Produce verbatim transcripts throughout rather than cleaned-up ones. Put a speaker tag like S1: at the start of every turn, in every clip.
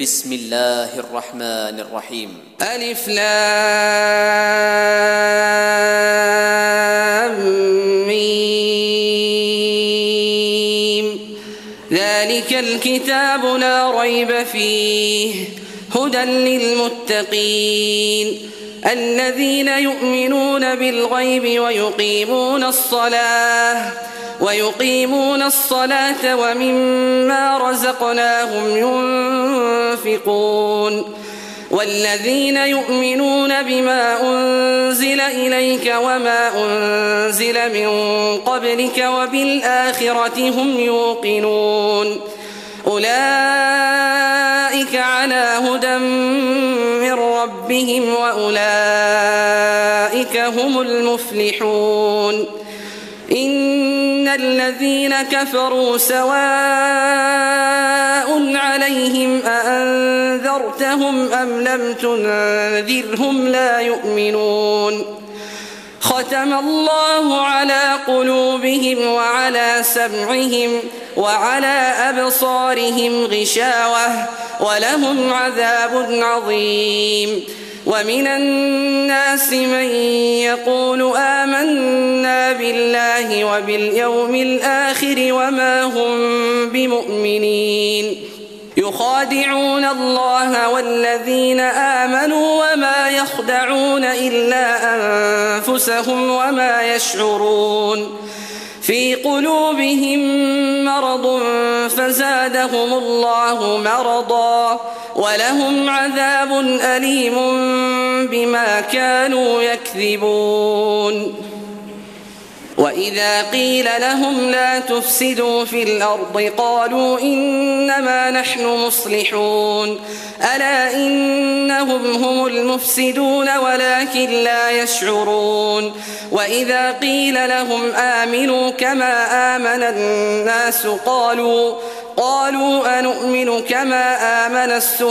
S1: بسم الله الرحمن الرحيم.
S2: ألف لام ميم. ذلك الكتاب لا ريب فيه هدى للمتقين الذين يؤمنون بالغيب ويقيمون الصلاة ويقيمون الصلاة ومما رزقناهم ينفقون والذين يؤمنون بما أنزل إليك وما أنزل من قبلك وبالآخرة هم يوقنون أولئك على هدى من ربهم وأولئك هم المفلحون. إن الذين كفروا سواء عليهم أأنذرتهم أم لم تنذرهم لا يؤمنون. ختم الله على قلوبهم وعلى سمعهم وعلى أبصارهم غشاوة ولهم عذاب عظيم. ومن الناس من يقول آمنا بالله وباليوم الآخر وما هم بمؤمنين يخادعون الله والذين آمنوا وما يخدعون إلا أنفسهم وما يشعرون. في قلوبهم مرض فزادهم الله مرضا ولهم عذاب أليم بما كانوا يكذبون. وإذا قيل لهم لا تفسدوا في الأرض قالوا إنما نحن مصلحون ألا إنهم هم المفسدون ولكن لا يشعرون. وإذا قيل لهم آمنوا كما آمن الناس قالوا قالوا أنؤمن كما آمن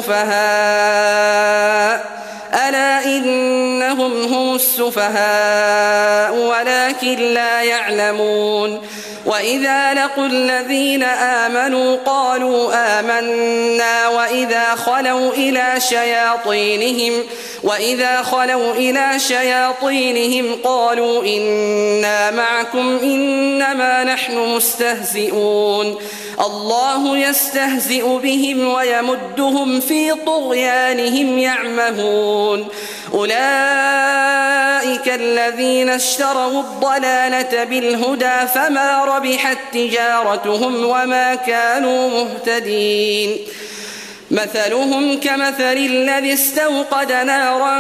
S2: السفهاء ألا إنهم هم السفهاء ولكن لا يعلمون. وإذا لقوا الذين آمنوا قالوا آمنا وإذا خلوا إلى شياطينهم وإذا خلوا إلى شياطينهم قالوا إنا معكم إنما نحن مستهزئون. الله يستهزئ بهم ويمدهم في طغيانهم يعمهون. أولئك الذين اشتروا الضلالة بالهدى فما ربحت تجارتهم وما كانوا مهتدين. مثلهم كمثل الذي استوقد نارا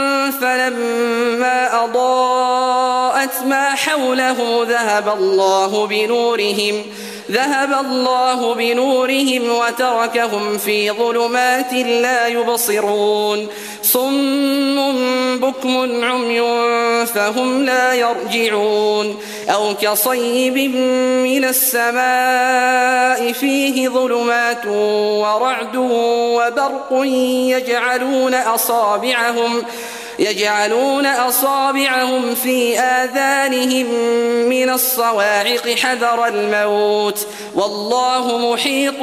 S2: فلما أضاءت ما حوله ذهب الله بنورهم ذهب الله بنورهم وتركهم في ظلمات لا يبصرون. صم بكم عمي فهم لا يرجعون. أو كصيب من السماء فيه ظلمات ورعد وبرق يجعلون أصابعهم يجعلون أصابعهم في آذانهم من الصواعق حذر الموت والله محيط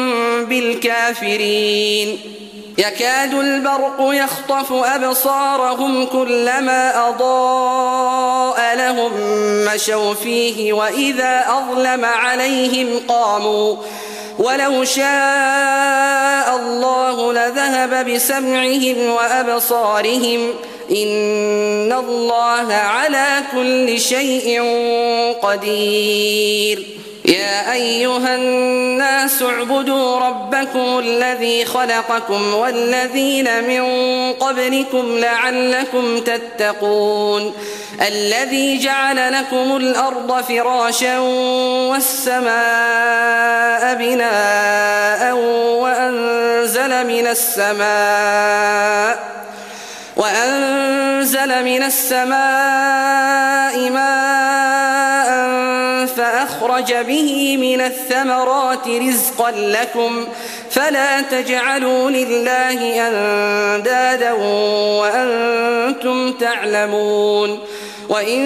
S2: بالكافرين. يكاد البرق يخطف أبصارهم كلما أضاء لهم مشوا فيه وإذا أظلم عليهم قاموا ولو شاء الله لذهب بسمعهم وأبصارهم إن الله على كل شيء قدير. يا أيها الناس اعبدوا ربكم الذي خلقكم والذين من قبلكم لعلكم تتقون الذي جعل لكم الأرض فراشا والسماء بناء وأنزل من السماء وأنزل من السماء ماء فأخرج به من الثمرات رزقا لكم فلا تجعلوا لله أندادا وأنتم تعلمون. وإن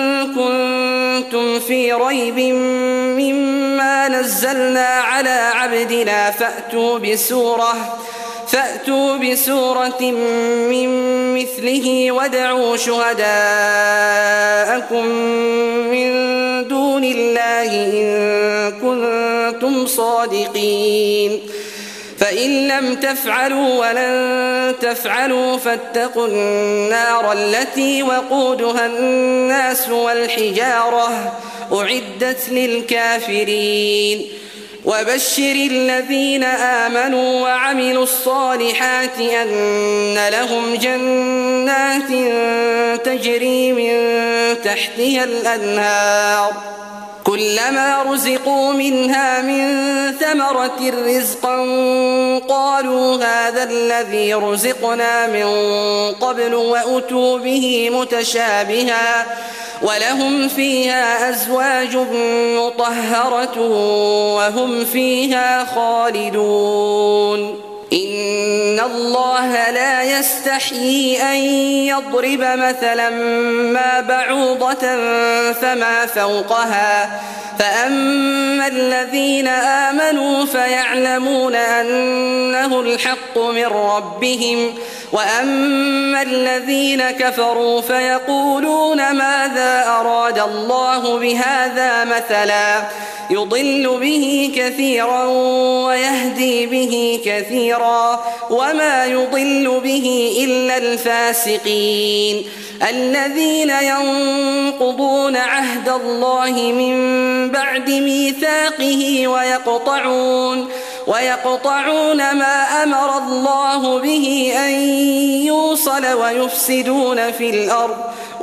S2: كنتم في ريب مما نزلنا على عبدنا فأتوا بسورة فأتوا بسورة من مثله وادعوا شهداءكم من دون الله إن كنتم صادقين فإن لم تفعلوا ولن تفعلوا فاتقوا النار التي وقودها الناس والحجارة أعدت للكافرين وبشر الذين آمنوا وعملوا الصالحات أن لهم جنات تجري من تحتها الأنهار كلما رزقوا منها من ثمرة رزقا قالوا هذا الذي رزقنا من قبل وأتوا به متشابها ولهم فيها أزواج مطهرة وهم فيها خالدون إن الله لا يستحيي أن يضرب مثلا ما بعوضة فما فوقها فأما الذين آمنوا فيعلمون أنه الحق من ربهم وأما الذين كفروا فيقولون ماذا أراد الله بهذا مثلا يضل به كثيرا ويهدي به كثيرا وما يضل به إلا الفاسقين الذين ينقضون عهد الله من بعد ميثاقه ويقطعون ويقطعون ما أمر الله به أن يوصل ويفسدون في الأرض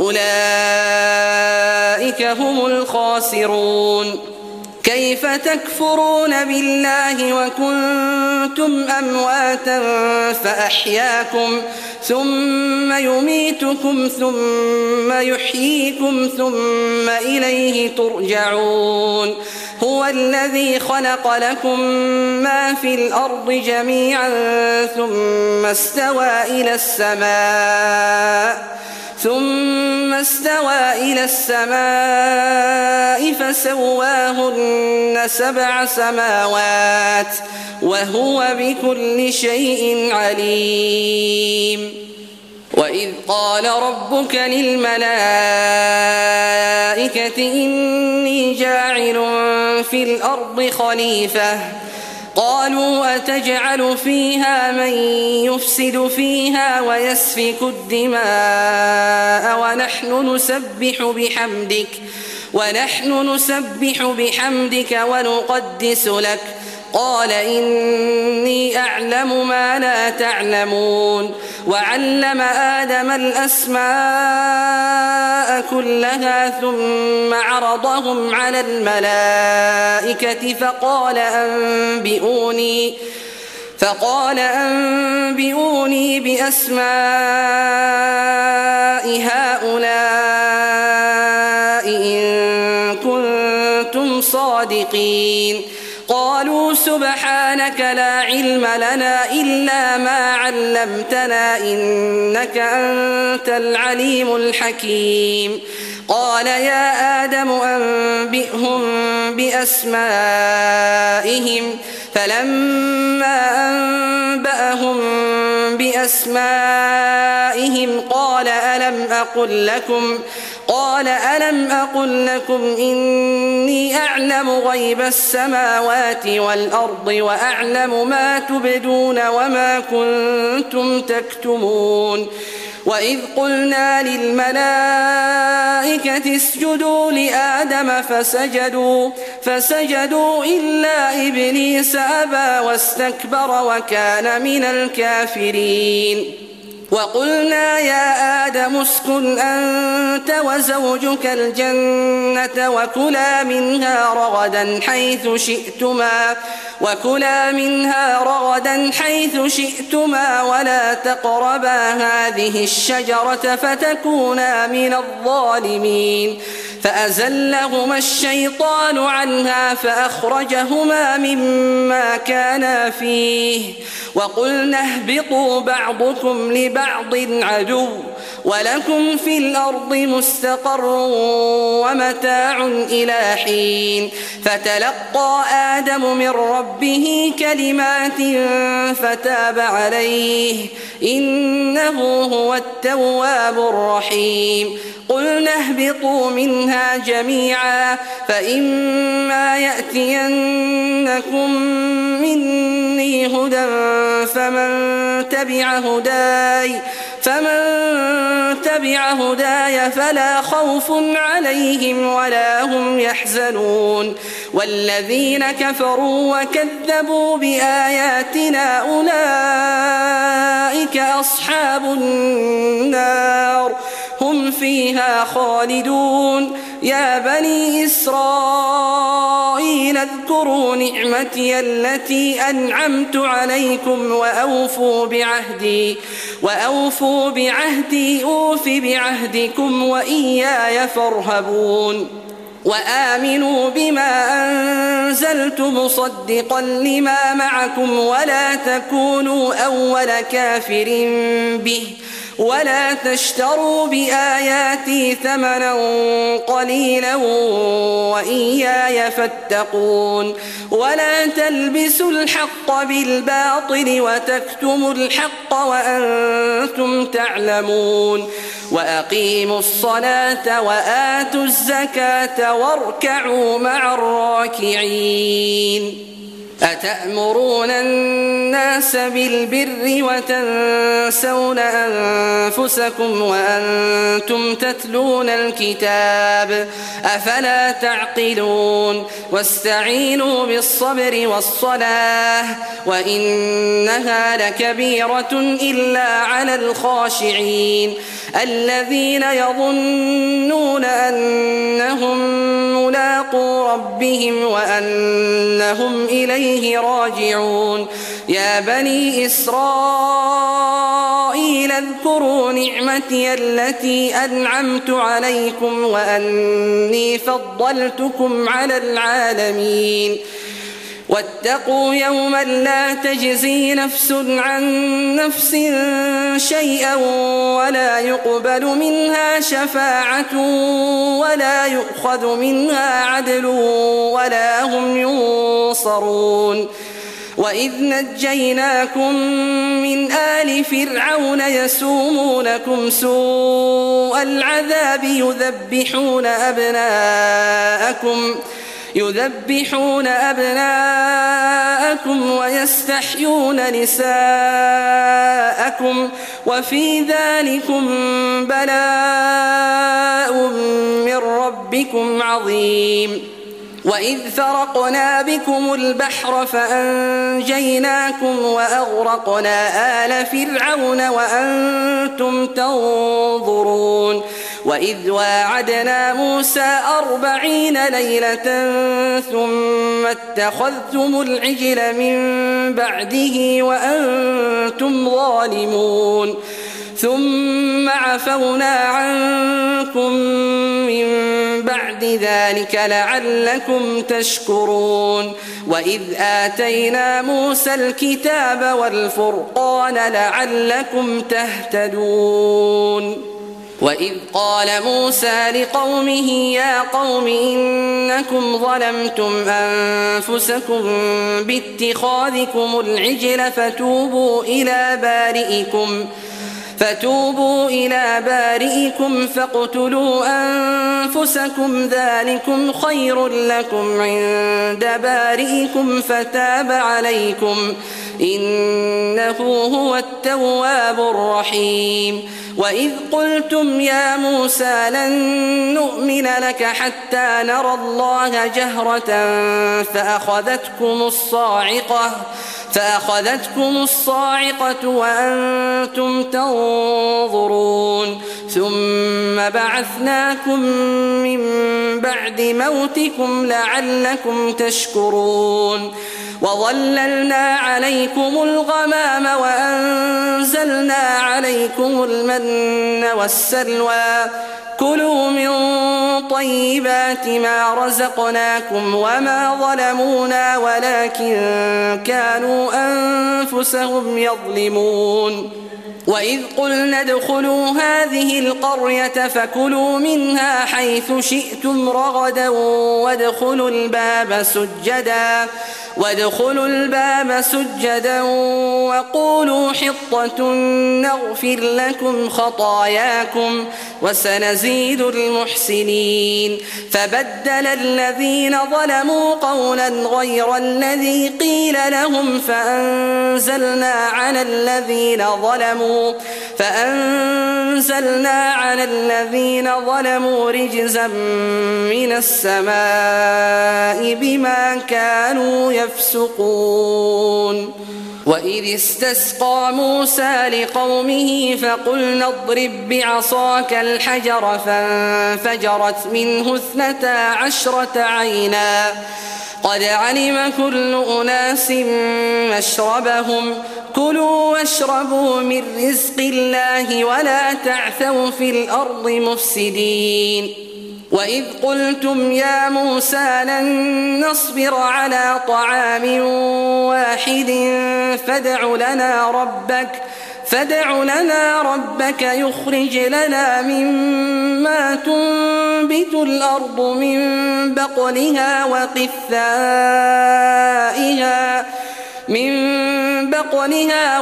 S2: أولئك هم الخاسرون كيف تكفرون بالله وكنتم أمواتا فأحياكم ثم يميتكم ثم يحييكم ثم إليه ترجعون هو الذي خلق لكم ما في الأرض جميعا ثم استوى إلى السماء ثم استوى إلى السماء فسواهن سبع سماوات وهو بكل شيء عليم وإذ قال ربك للملائكة إني جاعل في الأرض خليفة قالوا أتجعل فيها من يفسد فيها ويسفك الدماء ونحن نسبح بحمدك ونحن نسبح بحمدك ونقدس لك قال إني أعلم ما لا تعلمون وعلم آدم الأسماء كلها ثم عرضهم على الملائكة فقال أنبئوني فقال أنبئوني بأسماء هؤلاء إن كنتم صادقين قالوا سبحانك لا علم لنا إلا ما علمتنا إنك أنت العليم الحكيم قال يا آدم أنبئهم بأسمائهم فلما أنبأهم بأسمائهم قال ألم أقل لكم قال ألم أقل لكم إني أعلم غيب السماوات والأرض وأعلم ما تبدون وما كنتم تكتمون وإذ قلنا للملائكة اسجدوا لآدم فسجدوا فسجدوا إلا إبليس أبى واستكبر وكان من الكافرين وقلنا يا آدم اسكن أنت وزوجك الجنة وكلا منها رغدا حيث شئتما وكلا منها رغدا حيث شئتما ولا تقربا هذه الشجرة فتكونا من الظالمين فأزلهما الشيطان عنها فأخرجهما مما كانا فيه وقلنا اهبطوا بعضكم لبعض عدو ولكم في الأرض مستقر ومتاع إلى حين فتلقى آدم من ربه كلمات فتاب عليه إنه هو التواب الرحيم قلنا اهبطوا منها جميعا فإما يأتينكم مني هدى فمن تبع هداي فمن تبع هداي فلا خوف عليهم ولا هم يحزنون والذين كفروا وكذبوا بآياتنا أولئك أصحاب النار هم فيها خالدون يا بني إسرائيل اذكروا نعمتي التي أنعمت عليكم وأوفوا بعهدي وأوفوا بعهدي أوف بعهدكم وإياي فارهبون وآمنوا بما أنزلت مصدقا لما معكم ولا تكونوا أول كافر به ولا تشتروا بآياتي ثمنا قليلا وإياي فاتقون ولا تلبسوا الحق بالباطل وتكتموا الحق وأنتم تعلمون وأقيموا الصلاة وآتوا الزكاة واركعوا مع الراكعين أتأمرون الناس بالبر وتنسون أنفسكم وأنتم تتلون الكتاب أفلا تعقلون واستعينوا بالصبر والصلاة وإنها لكبيرة إلا على الخاشعين الذين يظنون أنهم ملاقو ربهم وأنهم إليه راجعون يا بني إسرائيل اذكروا نعمتي التي أنعمت عليكم وأني فضلتكم على العالمين واتقوا يوما لا تجزي نفس عن نفس شيئا ولا يقبل منها شفاعة ولا يؤخذ منها عدل ولا هم ينصرون وإذ نجيناكم من آل فرعون يسومونكم سوء العذاب يذبحون أبناءكم يذبحون أبناءكم ويستحيون نساءكم وفي ذلكم بلاء من ربكم عظيم وإذ فرقنا بكم البحر فأنجيناكم وأغرقنا آل فرعون وأنتم تنظرون وإذ واعدنا موسى أربعين ليلة ثم اتخذتم العجل من بعده وأنتم ظالمون ثم عفونا عنكم من بعد ذلك لعلكم تشكرون وإذ آتينا موسى الكتاب والفرقان لعلكم تهتدون وإذ قال موسى لقومه يا قوم إنكم ظلمتم أنفسكم باتخاذكم العجل فتوبوا إلى بارئكم فتوبوا إلى بارئكم فاقتلوا أنفسكم ذلكم خير لكم عند بارئكم فتاب عليكم إنه هو التواب الرحيم وإذ قلتم يا موسى لن نؤمن لك حتى نرى الله جهرة فأخذتكم الصاعقة فأخذتكم الصاعقة وأنتم تنظرون ثم بعثناكم من بعد موتكم لعلكم تشكرون وظللنا عليكم الغمام وأنزلنا عليكم المن والسلوى كلوا من طيبات ما رزقناكم وما ظلمونا ولكن كانوا أنفسهم يظلمون وإذ قلنا ادخلوا هذه القرية فكلوا منها حيث شئتم رغدا وادخلوا الباب سجدا وادخلوا الباب سجدا وقولوا حطة نغفر لكم خطاياكم وسنزيد المحسنين فبدل الذين ظلموا قولا غير الذي قيل لهم فأنزلنا على الذين ظلموا فأنزلنا على الذين ظلموا رجزا من السماء بما كانوا يفسقون وإذ استسقى موسى لقومه فقلنا اضرب بعصاك الحجر فانفجرت منه اثنتا عشرة عينا قد علم كل أناس مشربهم كلوا واشربوا من رزق الله ولا تعثوا في الأرض مفسدين وإذ قلتم يا موسى لن نصبر على طعام واحد فادع لنا ربك فادع لنا ربك يخرج لنا مما تنبت الأرض من بقلها وقثائها من بقلها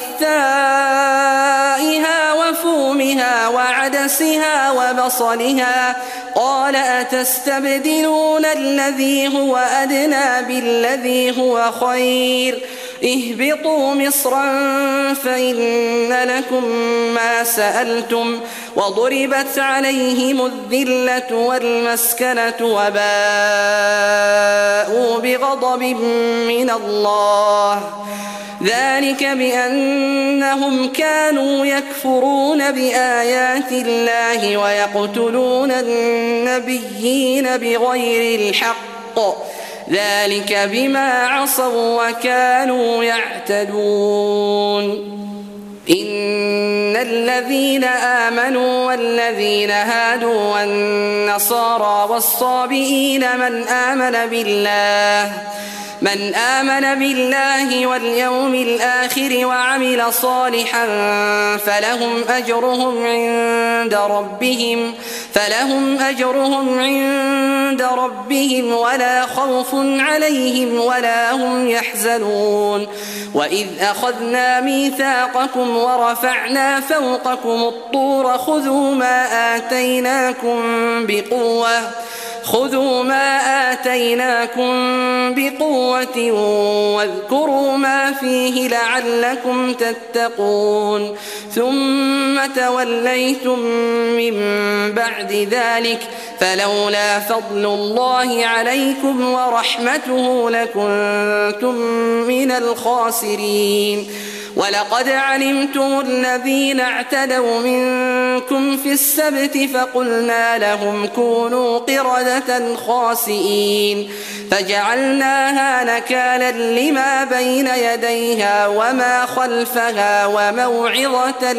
S2: وقثائها وفومها وعدسها وبصلها قال أتستبدلون الذي هو أدنى بالذي هو خير اهبطوا مصرا فإن لكم ما سألتم وضربت عليهم الذلة والمسكنة وباءوا بغضب من الله ذلك بأنهم كانوا يكفرون بآيات الله ويقتلون النبيين بغير الحق ذلك بما عصوا وكانوا يعتدون إن الذين آمنوا والذين هادوا والنصارى والصابئين من آمن بالله من آمن بالله واليوم الآخر وعمل صالحا فلهم أجرهم عند ربهم فلهم أجرهم عند ربهم ولا خوف عليهم ولا هم يحزنون وإذ أخذنا ميثاقكم ورفعنا فوقكم الطور خذوا ما آتيناكم بقوة خذوا ما آتيناكم بقوة واذكروا ما فيه لعلكم تتقون ثم توليتم من بعد ذلك فلولا فضل الله عليكم ورحمته لكنتم من الخاسرين ولقد علمتم الذين اعتدوا منكم في السبت فقلنا لهم كونوا قردة خاسئين فجعلناها نكالا لما بين يديها وما خلفها وموعظة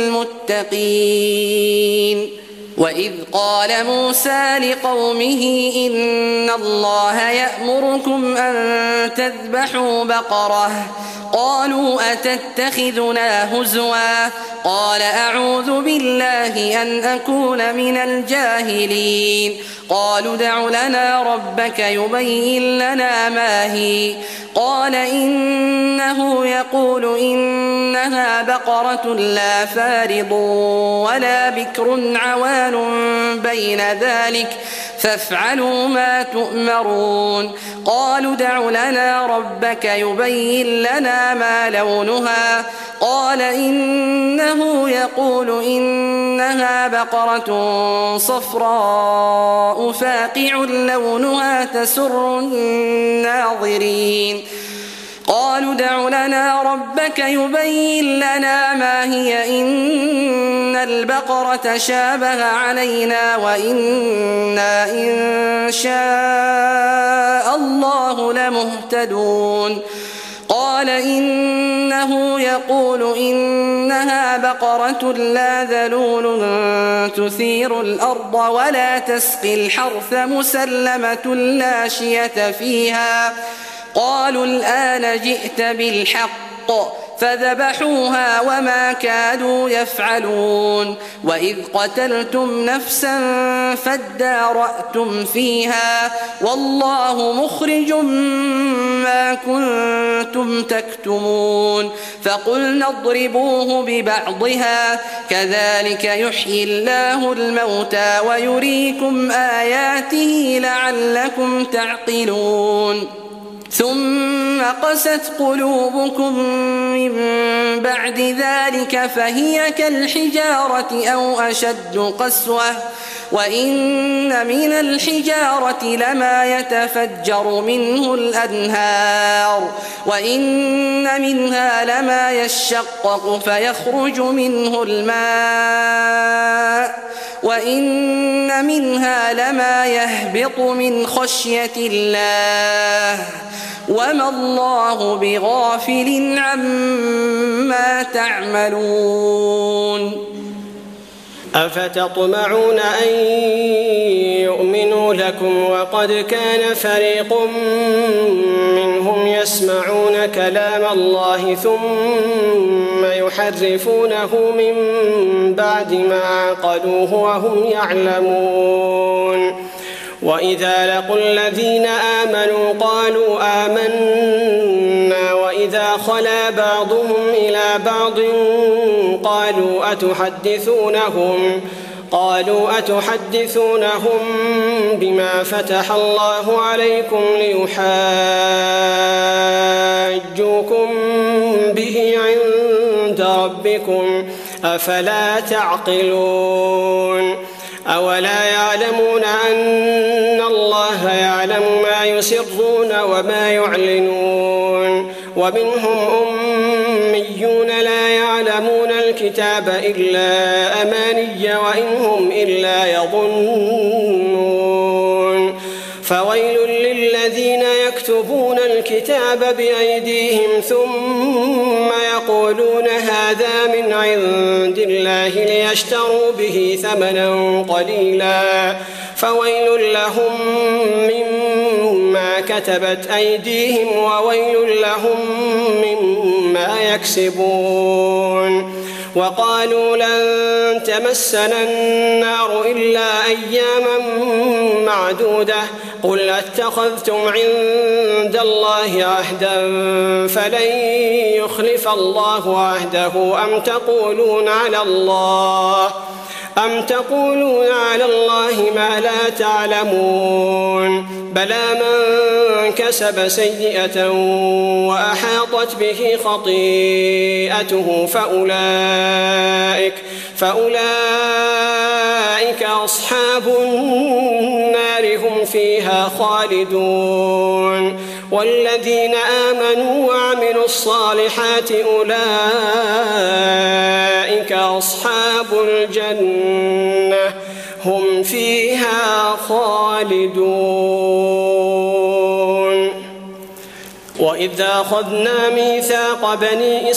S2: للمتقين وإذ قال موسى لقومه إن الله يأمركم أن تذبحوا بقرة قالوا أتتخذنا هزوا قال أعوذ بالله أن أكون من الجاهلين قالوا ادع لنا ربك يبين لنا ما هي قال إنه يقول إنها بقرة لا فارض ولا بكر عوان بين ذلك فافعلوا ما تؤمرون قالوا ادع لنا ربك يبين لنا ما لونها قال إنه يقول إنها بقرة صفراء فاقع لونها تسر الناظرين قالوا ادع لنا ربك يبين لنا ما هي إن البقرة شابه علينا وإنا إن شاء الله لمهتدون قال إنه يقول إنها بقرة لا ذلول تثير الأرض ولا تسقي الحرث مسلمة لا شية فيها. قالوا الآن جئت بالحق فذبحوها وما كادوا يفعلون. وإذ قتلتم نفسا فادارأتم فيها والله مخرج ما كنتم تكتمون. فقلنا اضربوه ببعضها كذلك يحيي الله الموتى ويريكم آياته لعلكم تعقلون. ثم قست قلوبكم من بعد ذلك فهي كالحجارة أو أشد قسوة. وإن من الحجارة لما يتفجر منه الأنهار وإن منها لما يشقق فيخرج منه الماء وإن منها لما يهبط من خشية الله وما الله بغافل عما تعملون.
S3: أفتطمعون أن يؤمنوا لكم وقد كان فريق منهم يسمعون كلام الله ثم يحرفونه من بعد ما عقلوه وهم يعلمون. وإذا لقوا الذين آمنوا قالوا آمنا وإذا خلا بعضهم إلى بعض قالوا أتحدثونهم قالوا أتحدثونهم بما فتح الله عليكم ليحاجوكم به عند ربكم أفلا تعقلون. أولا يعلمون أن الله يعلم ما يسرون وما يعلنون. ومنهم أميون لا يعلمون الكتاب إلا أماني وإن هم إلا يظنون. فويل للذين يكتبون الكتاب بأيديهم ثم يقولون هذا من عند الله ليشتروا به ثمنا قليلا فويل لهم مما كتبت أيديهم وويل لهم مما يكسبون. وقالوا لن تمسنا النار إلا أياما معدودة قل اتخذتم عند الله عهدا فلن يخلف الله عهده أم تقولون على الله أم تقولون على الله ما لا تعلمون. بلى من كسب سيئة وأحاطت به خطيئته فأولئك, فأولئك أصحاب النار هم فيها خالدون. والذين آمنوا وعملوا الصالحات أولئك أصحاب الجنة هم فيها خالدون. وإذ أخذنا ميثاق بني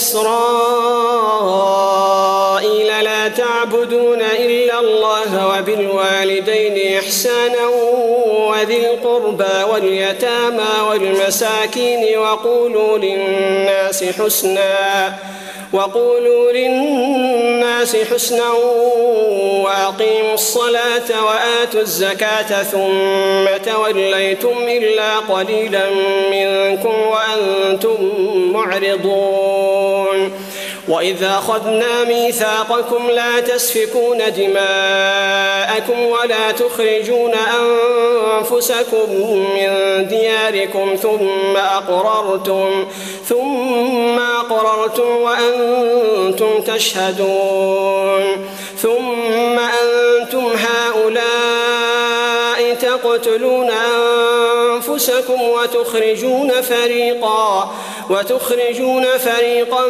S3: إسرائيل لا تعبدون إلا الله وبالوالدين إحسانا وذي القربى واليتامى والمساكين وقولوا للناس حسنا وقولوا للناس حسنا وأقيموا الصلاة وآتوا الزكاة ثم توليتم إلا قليلا منكم وأنتم معرضون. وإذا أخذنا ميثاقكم لا تسفكون دماءكم ولا تخرجون أنفسكم من دياركم ثم أقررتم ثم أقررتم وأنتم تشهدون. ثم أنتم هؤلاء تقتلون أنفسكم وتخرجون فريقا وتخرجون فريقا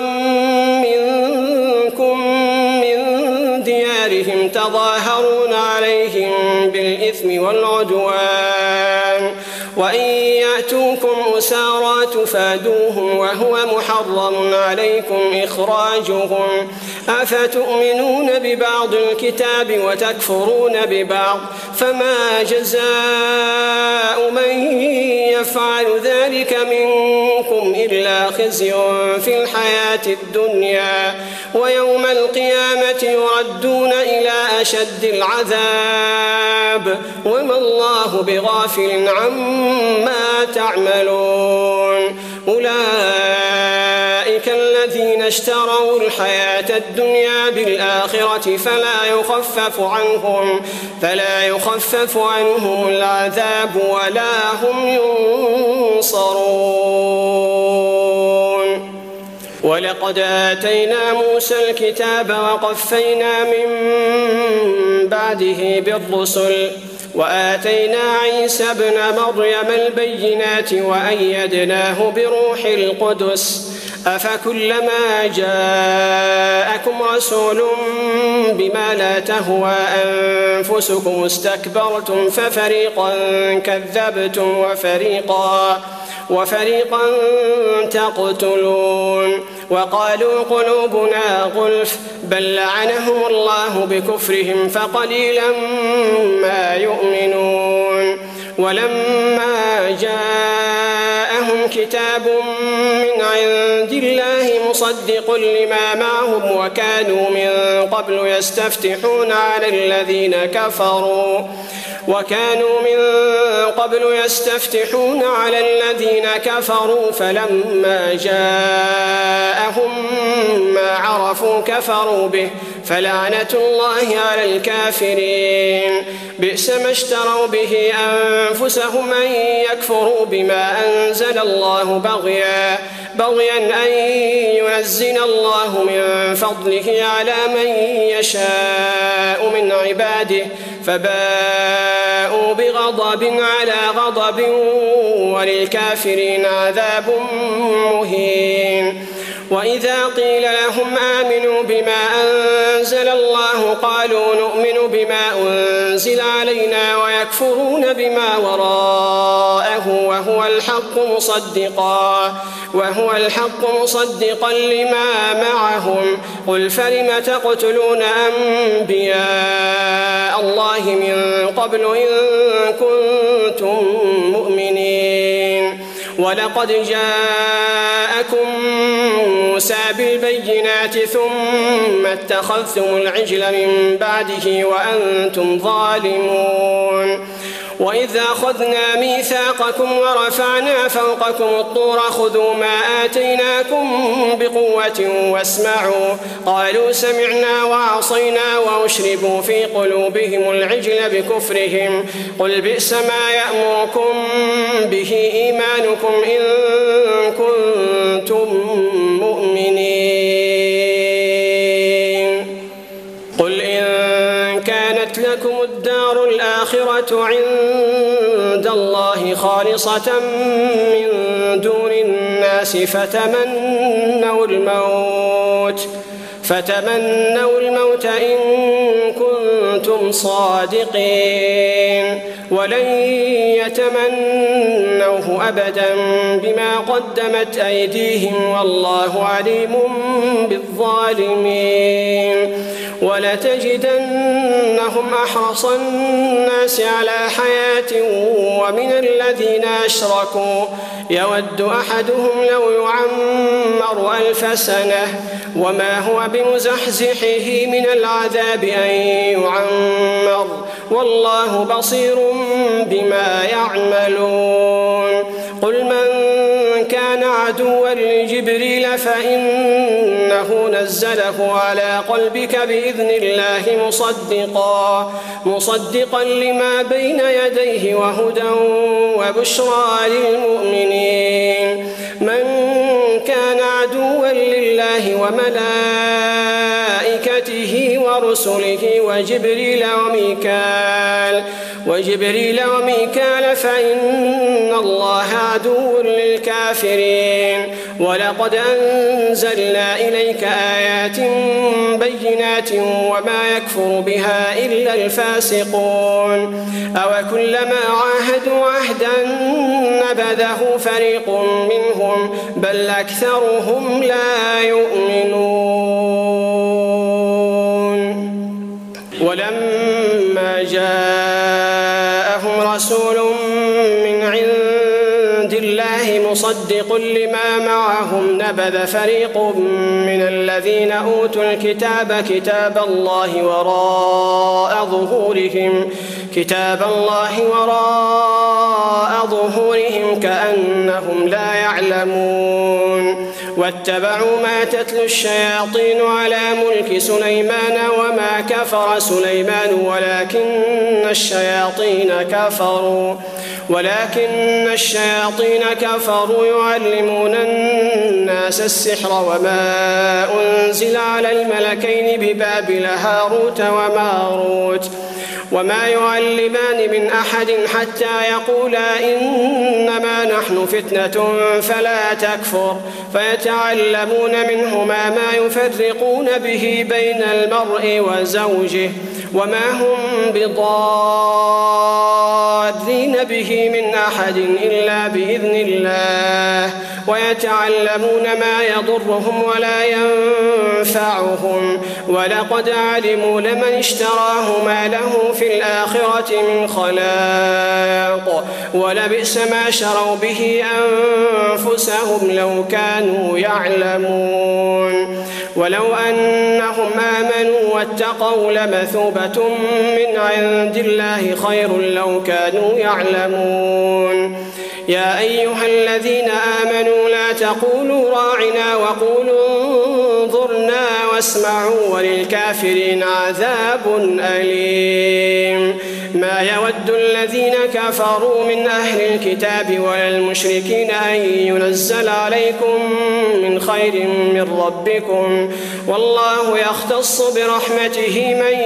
S3: منكم من ديارهم تظاهرون عليهم بالإثم والعدوان وإن يأتوكم أسارى تفادوهم وهو محرم عليكم إخراجهم أفتؤمنون ببعض الكتاب وتكفرون ببعض فما جزاء من يفعل ذلك منكم إلا خزي في الحياة الدنيا ويوم القيامة يردون إلى أشد العذاب وما الله بغافل عما تعملون أولئك الذين اشتروا الحياة الدنيا بالآخرة فلا يخفف عنهم فلا يخفف عنهم العذاب ولا هم ينصرون ولقد آتينا موسى الكتاب وقفينا من بعده بالرسل وآتينا عيسى ابن مريم البينات وأيدناه بروح القدس أفكلما جاءكم رسول بما لا تهوى أنفسكم استكبرتم ففريقا كذبتم وفريقا وفريقا تقتلون وقالوا قلوبنا غلف بل لعنهم الله بكفرهم فقليلا ما يؤمنون ولما جاءهم كتاب من عند الله مصدق لما معهم وكانوا من قبل يستفتحون على الذين كفروا وكانوا من قبل يستفتحون على الذين كفروا فلما جاءهم ما عرفوا كفروا به فلعنة الله على الكافرين بئس ما اشتروا به أنفسهم أن يكفروا بما أنزل الله بغيا بغيا أن ينزل الله من فضله على من يشاء من عباده فباءوا بغضب على غضب وللكافرين عذاب مهين وإذا قيل لهم آمنوا بما أنزل الله قالوا نؤمن بما أنزل علينا ويكفرون بما وراءه وهو الحق مصدقا وهو الحق مصدقا لما معهم قل فلم تقتلون أنبياء الله من قبل إن كنتم مؤمنين ولقد جاءكم موسى بالبينات ثم اتخذتم العجل من بعده وأنتم ظالمون وإذا أخذنا ميثاقكم ورفعنا فوقكم الطور خذوا ما آتيناكم بقوة واسمعوا قالوا سمعنا وعصينا وأشربوا في قلوبهم العجل بكفرهم قل بئس ما يأمركم به إيمانكم إن كنتم مؤمنين قل إن كانت لكم الدار الآخرة عند الله خالصة من دون الناس فتمنوا الموت فتمنوا الموت إن كنتم صادقين ولن يتمنوه أبدا بما قدمت أيديهم والله عليم بالظالمين ولتجدنهم أحرص الناس على حياة ومن الذين أشركوا يود أحدهم لو يعمر ألف سنة وما هو بمزحزحه من العذاب أن يعمر والله بصير بما يعملون قل من كان عدوا لجبريل فإنه نزله على قلبك بإذن الله مصدقا مصدقا لما بين يديه وهدى وبشرى للمؤمنين من كان عدوا لله وملائكته وملائكته ورسله وجبريل وميكال وجبريل وميكال فإن الله عدو للكافرين. ولقد أنزلنا إليك آيات بينات وما يكفر بها إلا الفاسقون. أوكلما عاهدوا عهدا نبذه فريق منهم بل أكثرهم لا يؤمنون. ولما جاءهم رسول من عند الله مصدق لما معهم نبذ فريق من الذين أوتوا الكتاب كتاب الله وراء ظهورهم كتاب الله وراء ظهورهم كأنهم لا يعلمون. واتبعوا ما تتلو الشياطين على ملك سليمان وما كفر سليمان ولكن الشياطين كفروا ولكن الشياطين كفروا يعلمون الناس السحر وما أنزل على الملكين ببابل هاروت وماروت وما يعلمان من أحد حتى يقولا إنما نحن فتنة فلا تكفر فيتعلمون منهما ما يفرقون به بين المرء وزوجه وما هم بضارين به من أحد إلا بإذن الله ويتعلمون ما يضرهم ولا ينفعهم ولقد علموا لمن اشتراه ما له في الآخرة من خلاق ولبئس ما شروا به أنفسهم لو كانوا يعلمون. ولو أنهم آمنوا واتقوا لمثوبة من عند الله خير لو كانوا يعلمون. يا أيها الذين آمنوا لا تقولوا راعنا وقولوا انظرنا واسمعوا وللكافرين عذاب أليم. ما يود الذين كفروا من أهل الكتاب ولا المشركين أن ينزل عليكم من خير من ربكم والله يختص برحمته من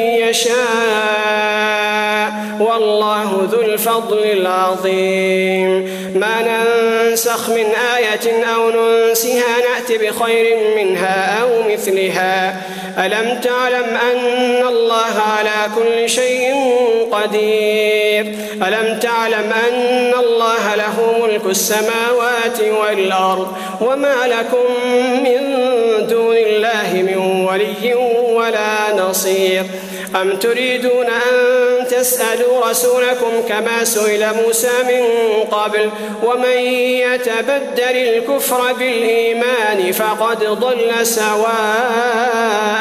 S3: يشاء والله ذو الفضل العظيم. ما ننسخ من آية أو ننسها نأتي بخير منها أو مثلها. ألم تعلم أن الله على كل شيء قدير. ألم تعلم أن الله له ملك السماوات والأرض وما لكم من دون الله من ولي ولا نصير. أم تريدون أن تسألوا رسولكم كما سئل موسى من قبل ومن يتبدل الكفر بالإيمان فقد ضل سواء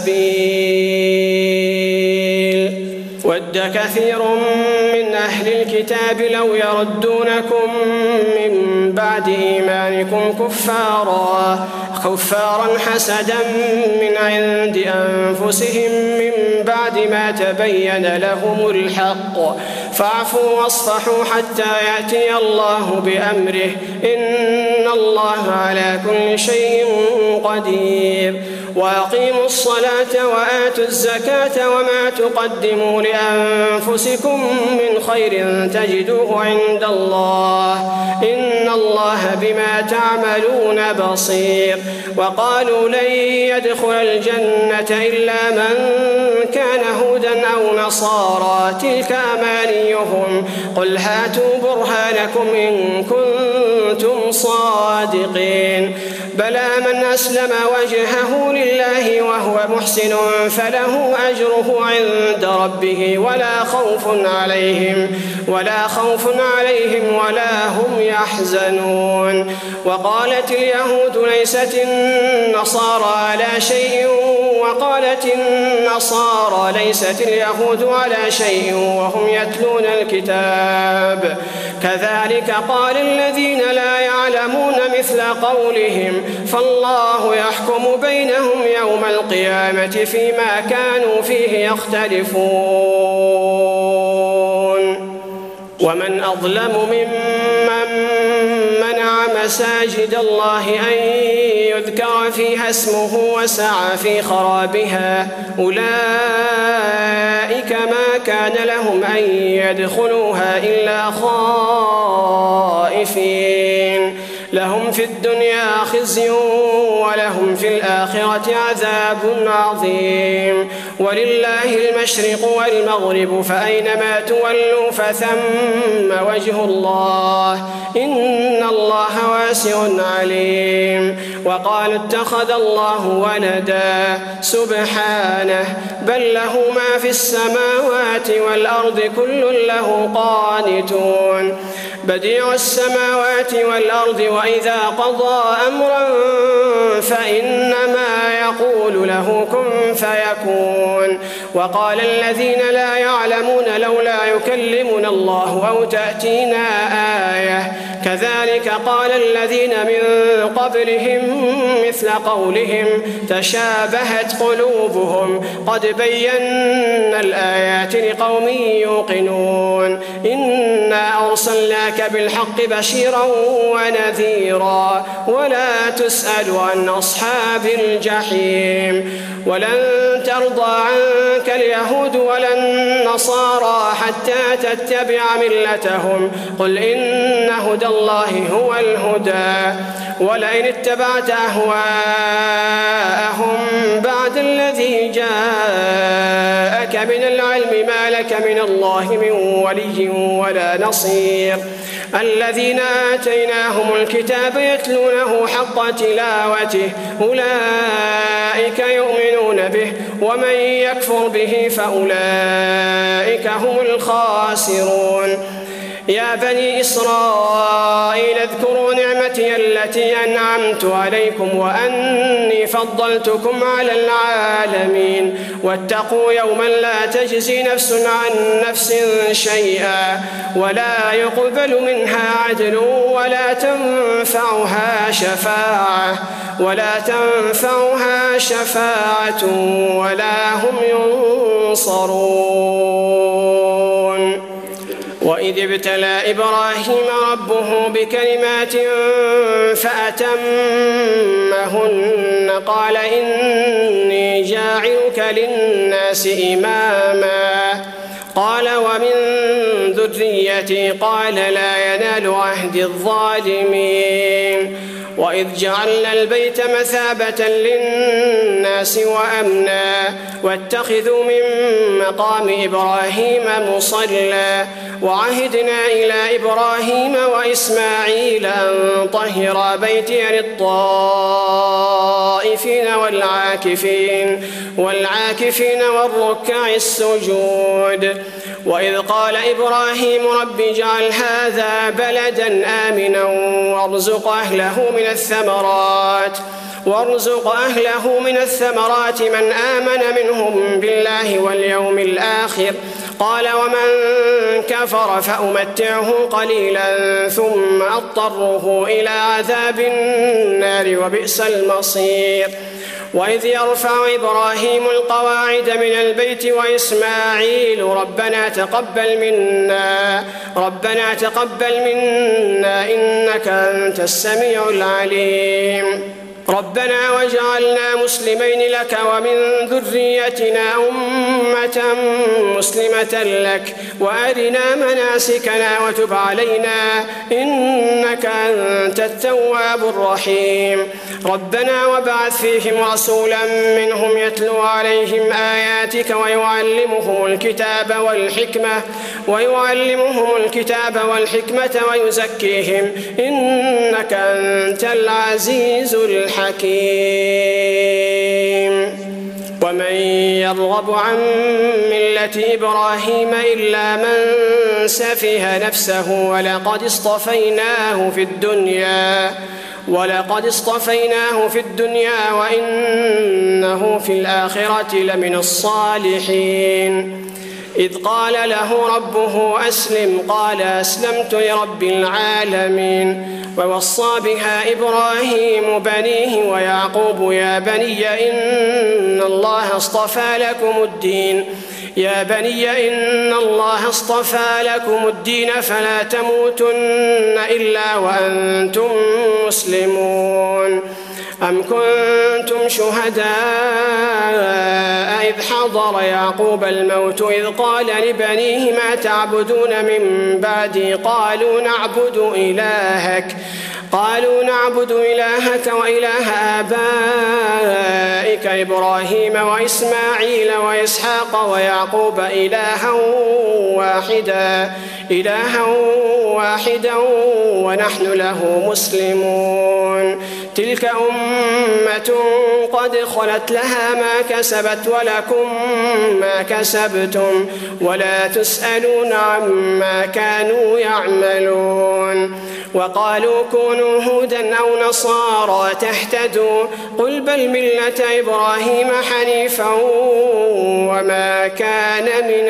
S3: السبيل. ود كثير من أهل الكتاب لو يردونكم من بعد إيمانكم كفارا كفارا حسدا من عند أنفسهم من بعد ما تبين لهم الحق فاعفوا واصفحوا حتى يأتي الله بأمره إن الله على كل شيء قدير. وأقيموا الصلاة وآتوا الزكاة وما تقدموا لأنفسكم من خير تجدوه عند الله إن الله بما تعملون بصير. وقالوا لن يدخل الجنة إلا من كان هودا أو نصارى تلك أمانيهم قل هاتوا برهانكم إن كنتم صادقين. بلى من أسلم وجهه لله وهو محسن فله أجره عند ربه ولا خوف عليهم ولا خوف عليهم ولا هم يحزنون. وقالت اليهود ليست النصارى على شيء وقالت النصارى ليست اليهود على شيء وهم يتلون الكتاب كذلك قال الذين لا يعلمون مثل قولهم فالله يحكم بينهم يوم القيامة فيما كانوا فيه يختلفون. وما ومن أظلم ممن منع مساجد الله أن يذكر فيها اسمه وسعى في خرابها أولئك ما كان لهم أن يدخلوها إلا خائفين لهم في الدنيا خزي ولهم في الآخرة عذاب عظيم ولله المشرق والمغرب فأينما تولوا فثم وجه الله إن الله واسع عليم. وقالوا اتخذ الله ولدا سبحانه بل له ما في السماوات والأرض كل له قانتون بديع السماوات والأرض وإذا قضى أمرا فإنما يقول له كن فيكون. وقال الذين لا يعلمون لولا يكلمنا الله أو تأتينا آية كذلك قال الذين من قبلهم مثل قولهم تشابهت قلوبهم قد بينا الآيات لقوم يوقنون إنا أرسلناك بالحق بشيرا ونذيرا ولا تسأل عن أصحاب الجحيم. ولن ترضى عنك اليهود ولا النصارى حتى تتبع ملتهم قل إن هدى الله هو الهدى ولئن اتبعت أهواءهم بعد الذي جاءك من العلم ما لك من الله من ولي ولا نصير. الذين آتيناهم الكتاب يتلونه حق تلاوته أولئك يؤمنون به ومن يكفر به فأولئك هم الخاسرون. يا بني إسرائيل اذكروا نعمتي التي أنعمت عليكم وأني فضلتكم على العالمين واتقوا يوما لا تجزي نفس عن نفس شيئا ولا يقبل منها عدل ولا تنفعها شفاعة ولا تنفعها شفاعة ولا هم ينصرون. وإذ ابتلى إبراهيم ربه بكلمات فأتمهن قال إني جاعلك للناس إماما قال ومن ذريتي قال لا ينال عهد الظالمين. وإذ جعلنا البيت مثابة للناس وأمنا واتخذوا من مقام إبراهيم مصلى وعهدنا إلى إبراهيم وإسماعيل أن طهرا بيتي للطائفين والعاكفين والعاكفين والركع السجود. وإذ قال إبراهيم رب اجعل هذا بلدا آمنا وارزق أهله من الثمرات وارزق أهله من الثمرات من آمن منهم بالله واليوم الآخر قال ومن كفر فأمتعه قليلا ثم أضطره إلى عذاب النار وبئس المصير. وإذ يرفع إبراهيم القواعد من البيت وإسماعيل ربنا تقبل منا ربنا تقبل منا إنك أنت السميع العليم ربنا واجعلنا مسلمين لك ومن ذريتنا أمة مسلمة لك وأرنا مناسكنا وتب علينا إنك أنت التواب الرحيم. ربنا وابعث فيهم رسولا منهم يتلو عليهم آياتك ويعلمهم الكتاب والحكمة ويعلمهم الكتاب والحكمة ويزكيهم إنك أنت العزيز الحكيم. ومن يرغب عن ملة إبراهيم إلا من سفه نفسه ولقد اصطفيناه في الدنيا ولقد اصطفيناه في الدنيا وإنه في الآخرة لمن الصالحين. إذ قال له ربه أسلم قال أسلمت لرب العالمين. ووصى بها إبراهيم بنيه ويعقوب يا بني إن الله اصطفى لكم الدين يا بني إن الله اصطفى لكم الدين فلا تموتن إلا وأنتم مسلمون. أم كنتم شهداء إذ حضر يعقوب الموت إذ قال لبنيه ما تعبدون من بعدي قالوا نعبد إلهك قالوا نعبد إلهك وإله آبائك إبراهيم وإسماعيل وإسحاق ويعقوب إلها واحدا إلها واحدا ونحن له مسلمون. تلك أمة قد خلت لها ما كسبت ولكم ما كسبتم ولا تسألون عما كانوا يعملون. وقالوا كونوا هودا أو نصارى تهتدوا قل بل ملة إبراهيم حنيفا وما كان من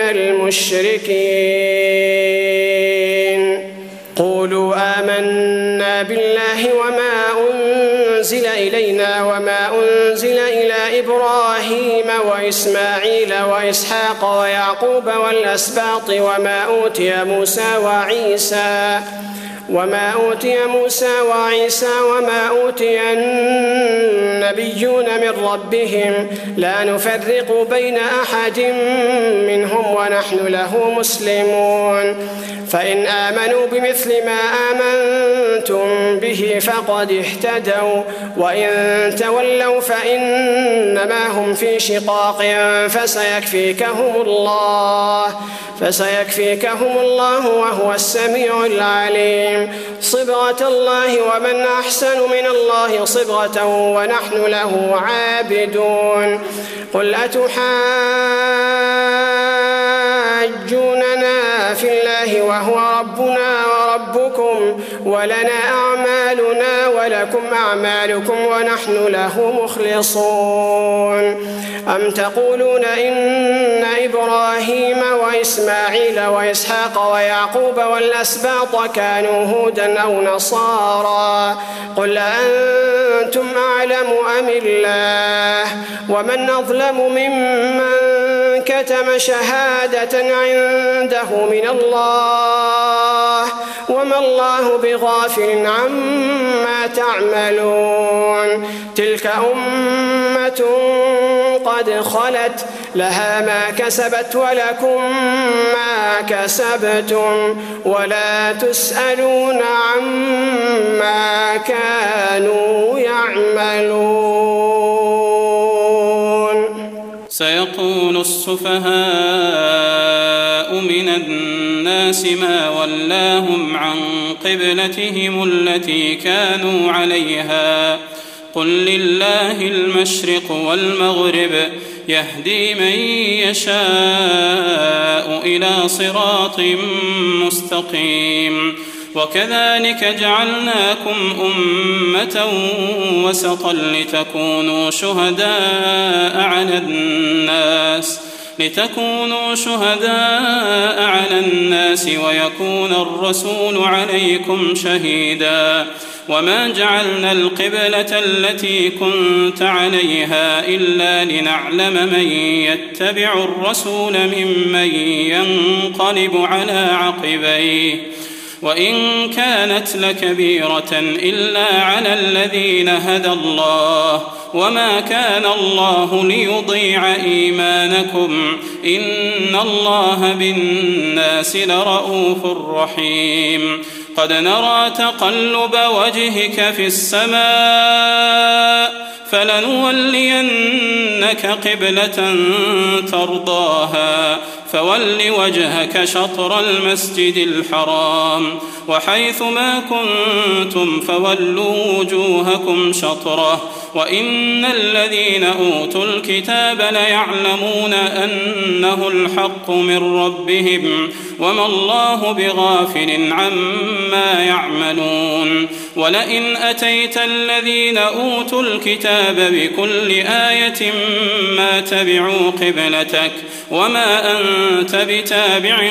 S3: المشركين. قولوا آمنا بالله وما أنزل إلينا وما أنزل إلى إبراهيم وإسماعيل وإسحاق ويعقوب والأسباط وما أوتي موسى وعيسى وما أوتي موسى وعيسى وما أوتي النبيون من ربهم لا نفرق بين أحد منهم ونحن له مسلمون. فإن آمنوا بمثل ما آمنتم به فقد اهتدوا وإن تولوا فإنما هم في شقاق فسيكفيكهم الله فسيكفيكهم الله وهو السميع العليم. صبغة الله ومن أحسن من الله صبغة ونحن له عابدون. قل أتحاجوننا في الله وهو ربنا وربكم ولنا أعمالنا ولكم أعمالكم ونحن له مخلصون. أم تقولون إن إبراهيم وإسماعيل وإسحاق ويعقوب والأسباط كانوا هودا أو نصارى قل أنتم أعلم أم الله ومن أظلم ممن كتم شهادة عنده من الله وما الله بغافل عما تعملون. تلك أمة قد خلت لها ما كسبت ولكم ما كسبتم ولا تسألون عما كانوا يعملون.
S4: سيقول السفهاء من الناس ما ولاهم عن قبلتهم التي كانوا عليها قل لله المشرق والمغرب يهدي من يشاء إلى صراط مستقيم. وكذلك جعلناكم أمة وسطا لتكونوا شهداء على الناس لتكونوا شهداء على الناس ويكون الرسول عليكم شهيدا. وما جعلنا القبلة التي كنت عليها إلا لنعلم من يتبع الرسول ممن ينقلب على عقبيه وإن كانت لكبيرة إلا على الذين هدى الله وما كان الله ليضيع إيمانكم إن الله بالناس لرؤوف رحيم. قد نرى تقلب وجهك في السماء فلنولينك قبلة ترضاها فول وجهك شطر المسجد الحرام وحيث ما كنتم فولوا وجوهكم شطره وإن الذين أوتوا الكتاب ليعلمون أنه الحق من ربهم وما الله بغافل عما يعملون. ولئن أتيت الذين أوتوا الكتاب بكل آية ما تبعوا قبلتك وما أنت بتابع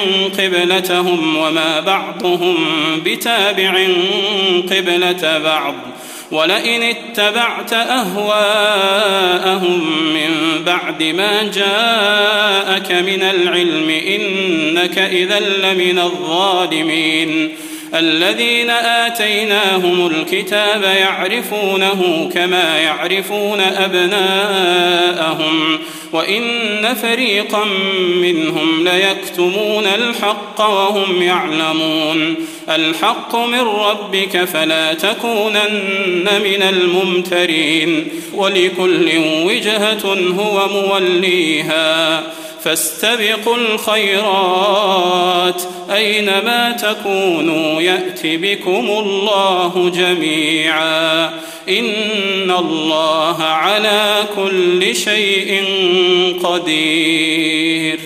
S4: قبلتهم وما بعضهم بتابع قبلة بعض ولئن اتبعت أهواءهم من بعد ما جاءك من العلم إنك إذا لمن الظالمين. الذين آتيناهم الكتاب يعرفونه كما يعرفون أبناءهم وإن فريقا منهم ليكتمون الحق وهم يعلمون. الحق من ربك فلا تكونن من الممترين ولكل وجهة هو موليها فاستبقوا الخيرات أينما تكونوا يأت بكم الله جميعا إن الله على كل شيء قدير.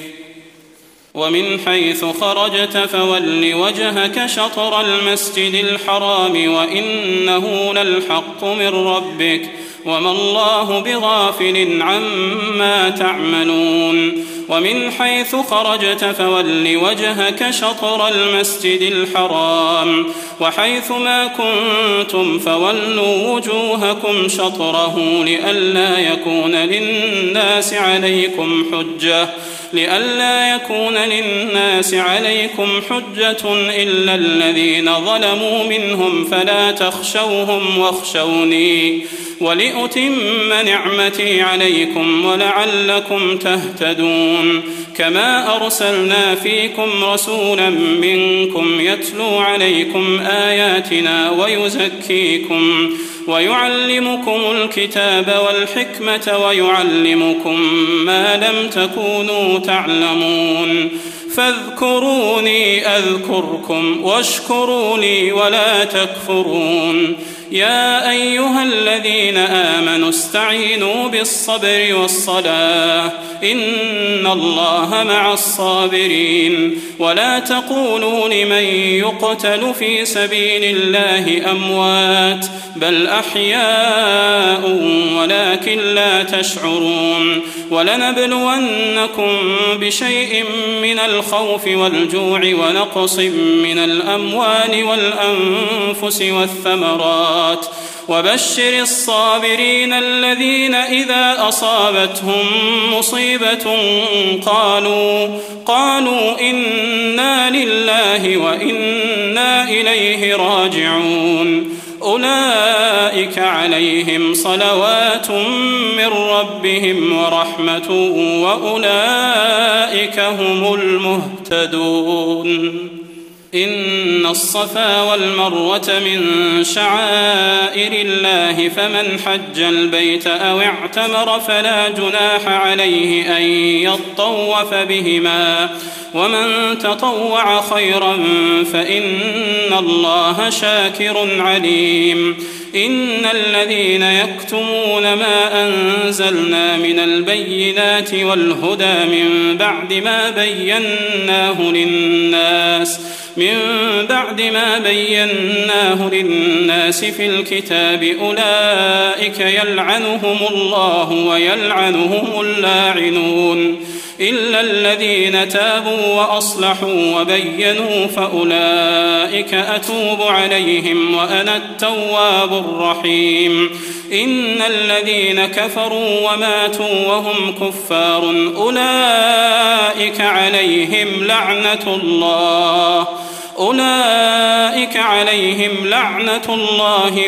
S4: ومن حيث خرجت فول وجهك شطر المسجد الحرام وإنه للحق من ربك وما الله بغافل عما تعملون. ومن حيث خرجت فول وجهك شطر المسجد الحرام وحيث ما كنتم فولوا وجوهكم شطره لئلا يكون للناس عليكم حجة لئلا يكون للناس عليكم حجة إلا الذين ظلموا منهم فلا تخشوهم واخشوني ولأتم نعمتي عليكم ولعلكم تهتدون. كما أرسلنا فيكم رسولا منكم يتلو عليكم آياتنا ويزكيكم ويعلمكم الكتاب والحكمة ويعلمكم ما لم تكونوا تعلمون. فاذكروني أذكركم واشكروا لي ولا تكفرون. يا أيها الذين آمنوا استعينوا بالصبر والصلاة إن الله مع الصابرين. ولا تقولوا لمن يقتل في سبيل الله أموات بل أحياء ولكن لا تشعرون. ولنبلونكم بشيء من الخوف والجوع ونقص من الأموال والأنفس والثمرات وبشر الصابرين الذين إذا أصابتهم مصيبة قالوا قالوا إنا لله وإنا إليه راجعون. أولئك عليهم صلوات من ربهم ورحمة وأولئك هم المهتدون. إن الصفا والمروة من شعائر الله فمن حج البيت أو اعتمر فلا جناح عليه أن يطوف بهما ومن تطوع خيرا فإن الله شاكر عليم. إن الذين يكتمون ما أنزلنا من البينات والهدى من بعد ما بيناه للناس من بعد ما بيناه للناس في الكتاب أولئك يلعنهم الله ويلعنهم اللاعنون إلا الذين تابوا وأصلحوا وبينوا فأولئك أتوب عليهم وأنا التواب الرحيم. إن الذين كفروا وماتوا وهم كفار أولئك عليهم لعنة الله أولئك عليهم لعنة الله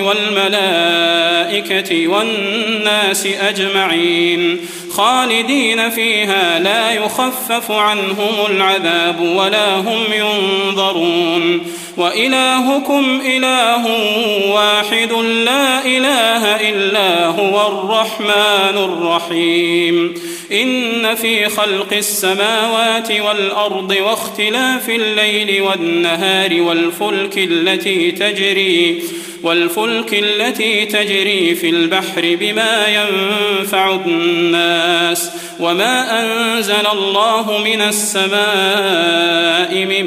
S4: والملائكة والناس أجمعين خالدين فيها لا يخفف عنهم العذاب ولا هم ينظرون. وإلهكم إله واحد لا إله إلا هو الرحمن الرحيم. إن في خلق السماوات والأرض واختلاف الليل والنهار والفلك التي تجري والفلك التي تجري في البحر بما ينفع الناس وما أنزل الله من السماء من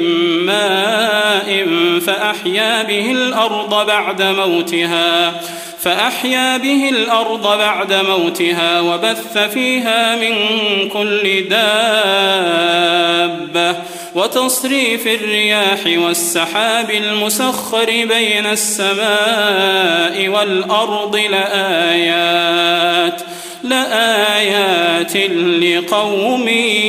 S4: ماء فأحيا به الأرض بعد موتها فأحيا به الأرض بعد موتها وبث فيها من كل دابة وتصريف الرياح والسحاب المسخر بين السماء والأرض لآيات لآيات لقوم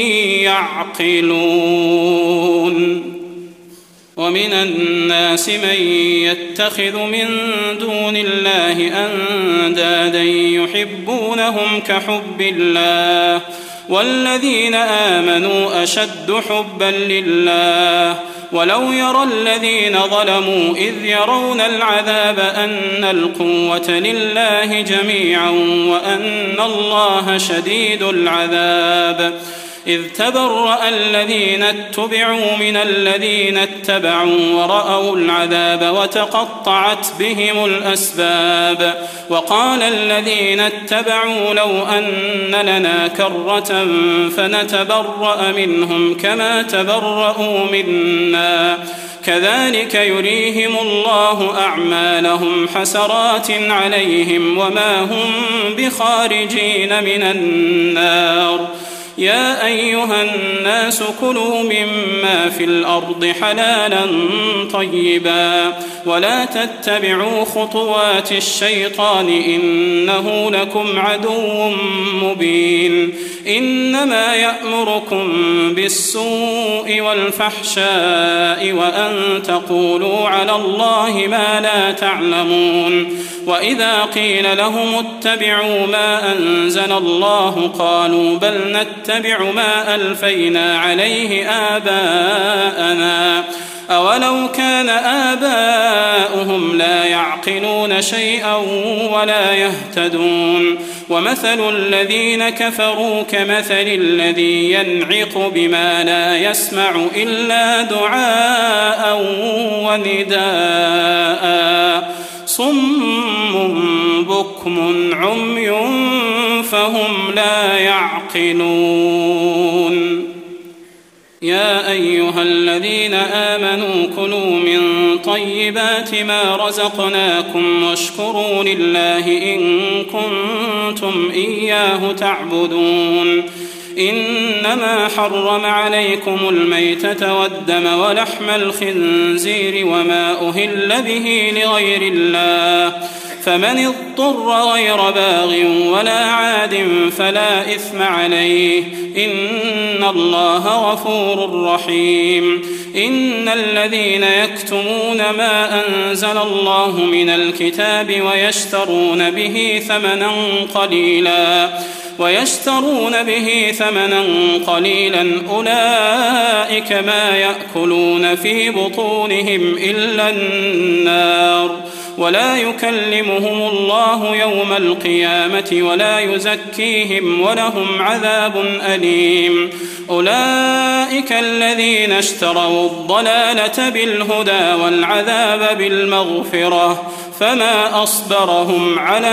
S4: يعقلون ومن الناس من يتخذ من دون الله أندادا يحبونهم كحب الله والذين آمنوا أشد حبا لله ولو يرى الذين ظلموا إذ يرون العذاب أن القوة لله جميعا وأن الله شديد العذاب إذ تبرأ الذين اتبعوا من الذين اتبعوا ورأوا العذاب وتقطعت بهم الأسباب وقال الذين اتبعوا لو أن لنا كرة فنتبرأ منهم كما تبرأوا منا كذلك يريهم الله أعمالهم حسرات عليهم وما هم بخارجين من النار يا أيها الناس كلوا مما في الأرض حلالا طيبا ولا تتبعوا خطوات الشيطان إنه لكم عدو مبين إنما يأمركم بالسوء والفحشاء وأن تقولوا على الله ما لا تعلمون وإذا قيل لهم اتبعوا ما أنزل الله قالوا بل نتبع ما ألفينا عليه آباءنا أولو كان آباؤهم لا يعقلون شيئا ولا يهتدون ومثل الذين كفروا كمثل الذي ينعق بما لا يسمع إلا دعاء ونداء صم بكم عمي فهم لا يعقلون يا أيها الذين آمنوا كلوا من طيبات ما رزقناكم واشكروا لله إن كنتم إياه تعبدون إنما حرم عليكم الميتة والدم ولحم الخنزير وما أهل به لغير الله فمن اضطر غير باغ ولا عاد فلا إثم عليه إن الله غفور رحيم إن الذين يكتمون ما أنزل الله من الكتاب ويشترون به ثمنا قليلا ويشترون به ثمنا قليلا أولئك ما يأكلون في بطونهم إلا النار ولا يكلمهم الله يوم القيامة ولا يزكيهم ولهم عذاب أليم أولئك الذين اشتروا الضلالة بالهدى والعذاب بالمغفرة فما أصبرهم على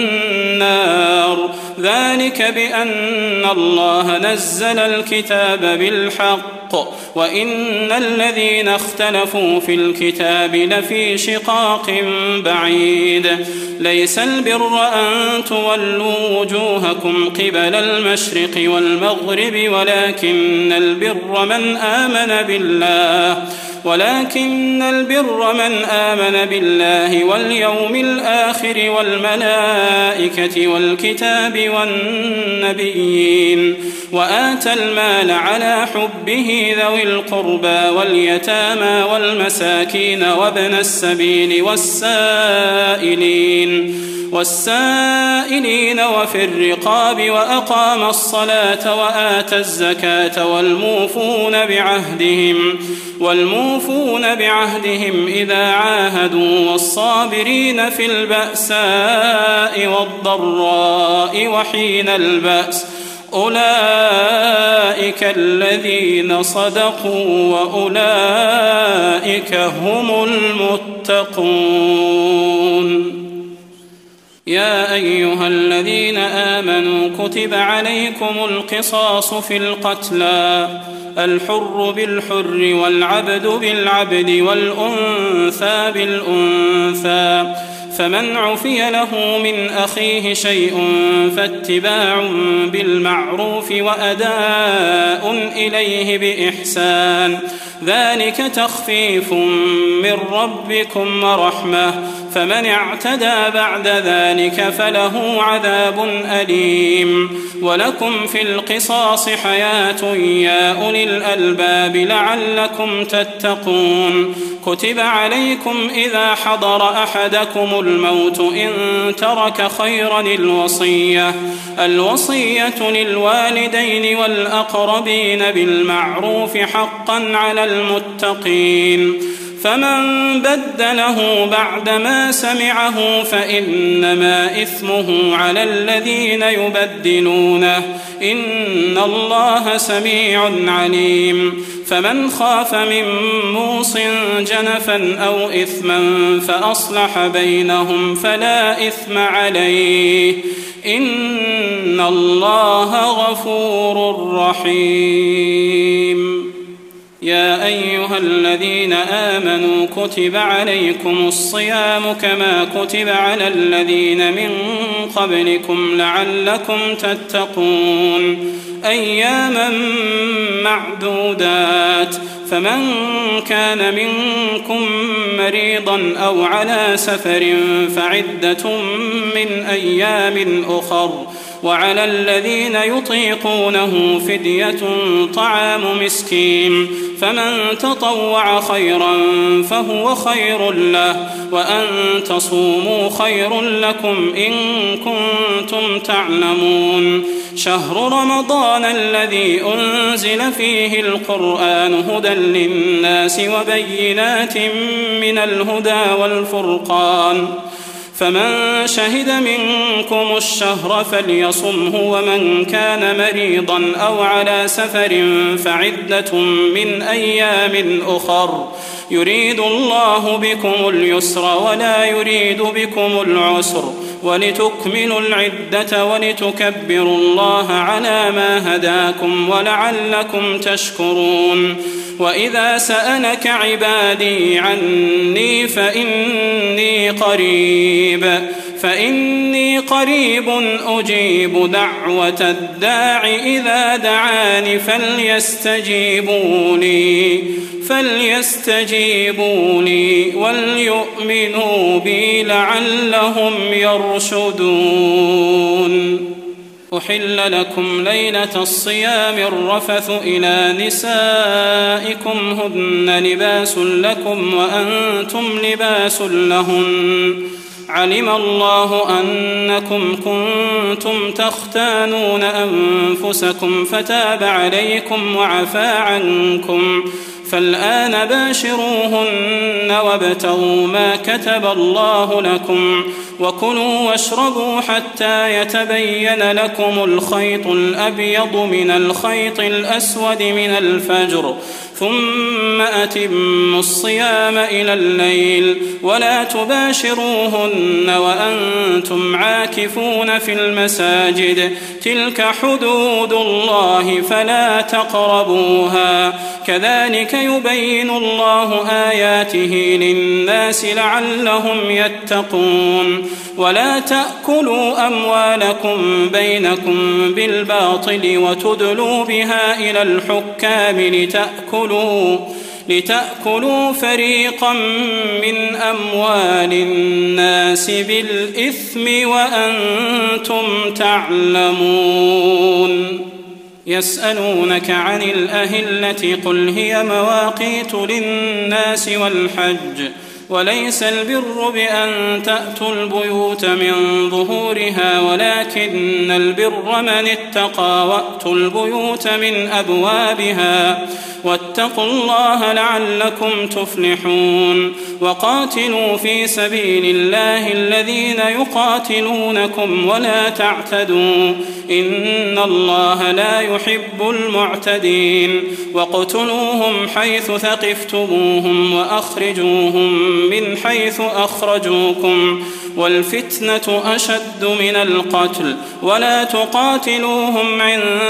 S4: النار ذلك بأن الله نزل الكتاب بالحق وإن الذين اختلفوا في الكتاب لفي شقاق بعيد ليس البر أن تولوا وجوهكم قبل المشرق والمغرب ولكن البر من آمن بالله ولكن البر من آمن بالله واليوم الآخر والملائكة والكتاب والنبيين وآتى المال على حبه ذوي القربى واليتامى والمساكين وابن السبيل والسائلين والسائلين وفي الرقاب وأقام الصلاة وآتى الزكاة والموفون بعهدهم والموفون بعهدهم إذا عاهدوا والصابرين في البأساء والضراء وحين البأس أولئك الذين صدقوا وأولئك هم المتقون يا أيها الذين آمنوا كتب عليكم القصاص في القتلى الحر بالحر والعبد بالعبد والأنثى بالأنثى فمن عفي له من أخيه شيء فاتباع بالمعروف وأداء إليه بإحسان ذلك تخفيف من ربكم ورحمة فمن اعتدى بعد ذلك فله عذاب أليم ولكم في القصاص حياة يا أولي الألباب لعلكم تتقون كتب عليكم إذا حضر أحدكم الموت إن ترك خيرا الوصية الوصية للوالدين والأقربين بالمعروف حقا على المتقين فمن بدله بعدما سمعه فإنما إثمه على الذين يبدلونه إن الله سميع عليم فمن خاف من موص جنفا أو إثما فأصلح بينهم فلا إثم عليه إن الله غفور رحيم يا أيها الذين آمنوا كتب عليكم الصيام كما كتب على الذين من قبلكم لعلكم تتقون أياما معدودات فمن كان منكم مريضا أو على سفر فعدة من أيام أخر وعلى الذين يطيقونه فدية طعام مسكين فمن تطوع خيرا فهو خير له وأن تصوموا خير لكم إن كنتم تعلمون شهر رمضان الذي أنزل فيه القرآن هدى للناس وبينات من الهدى والفرقان فمن شهد منكم الشهر فليصمه ومن كان مريضا أو على سفر فعدة من أيام أخر يريد الله بكم اليسر ولا يريد بكم العسر ولتكملوا العدة ولتكبروا الله على ما هداكم ولعلكم تشكرون وإذا سألك عبادي عني فإني قريب فإني قريب أجيب دعوة الداع إذا دعاني فليستجيبوا لي فليستجيبوا لي وليؤمنوا بي لعلهم يرشدون أحل لكم ليلة الصيام الرفث إلى نسائكم هن لباس لكم وأنتم لباس لهن علم الله أنكم كنتم تختانون أنفسكم فتاب عليكم وعفى عنكم فالآن باشروهن وابتغوا ما كتب الله لكم وكلوا واشربوا حتى يتبين لكم الخيط الأبيض من الخيط الأسود من الفجر ثم أتموا الصيام إلى الليل ولا تباشروهن وأنتم عاكفون في المساجد تلك حدود الله فلا تقربوها كذلك يبين الله آياته للناس لعلهم يتقون ولا تأكلوا أموالكم بينكم بالباطل وتدلوا بها إلى الحكام لتأكلوا لتأكلوا فريقا من أموال الناس بالإثم وأنتم تعلمون يسألونك عن الأهلة قل هي مواقيت للناس والحج وليس البر بأن تأتوا البيوت من ظهورها ولكن البر من اتقى وأتوا البيوت من أبوابها واتقوا الله لعلكم تفلحون وقاتلوا في سبيل الله الذين يقاتلونكم ولا تعتدوا إن الله لا يحب المعتدين واقتلوهم حيث ثقفتموهم وأخرجوهم من حيث أخرجوكم والفتنة أشد من القتل ولا تقاتلوهم عند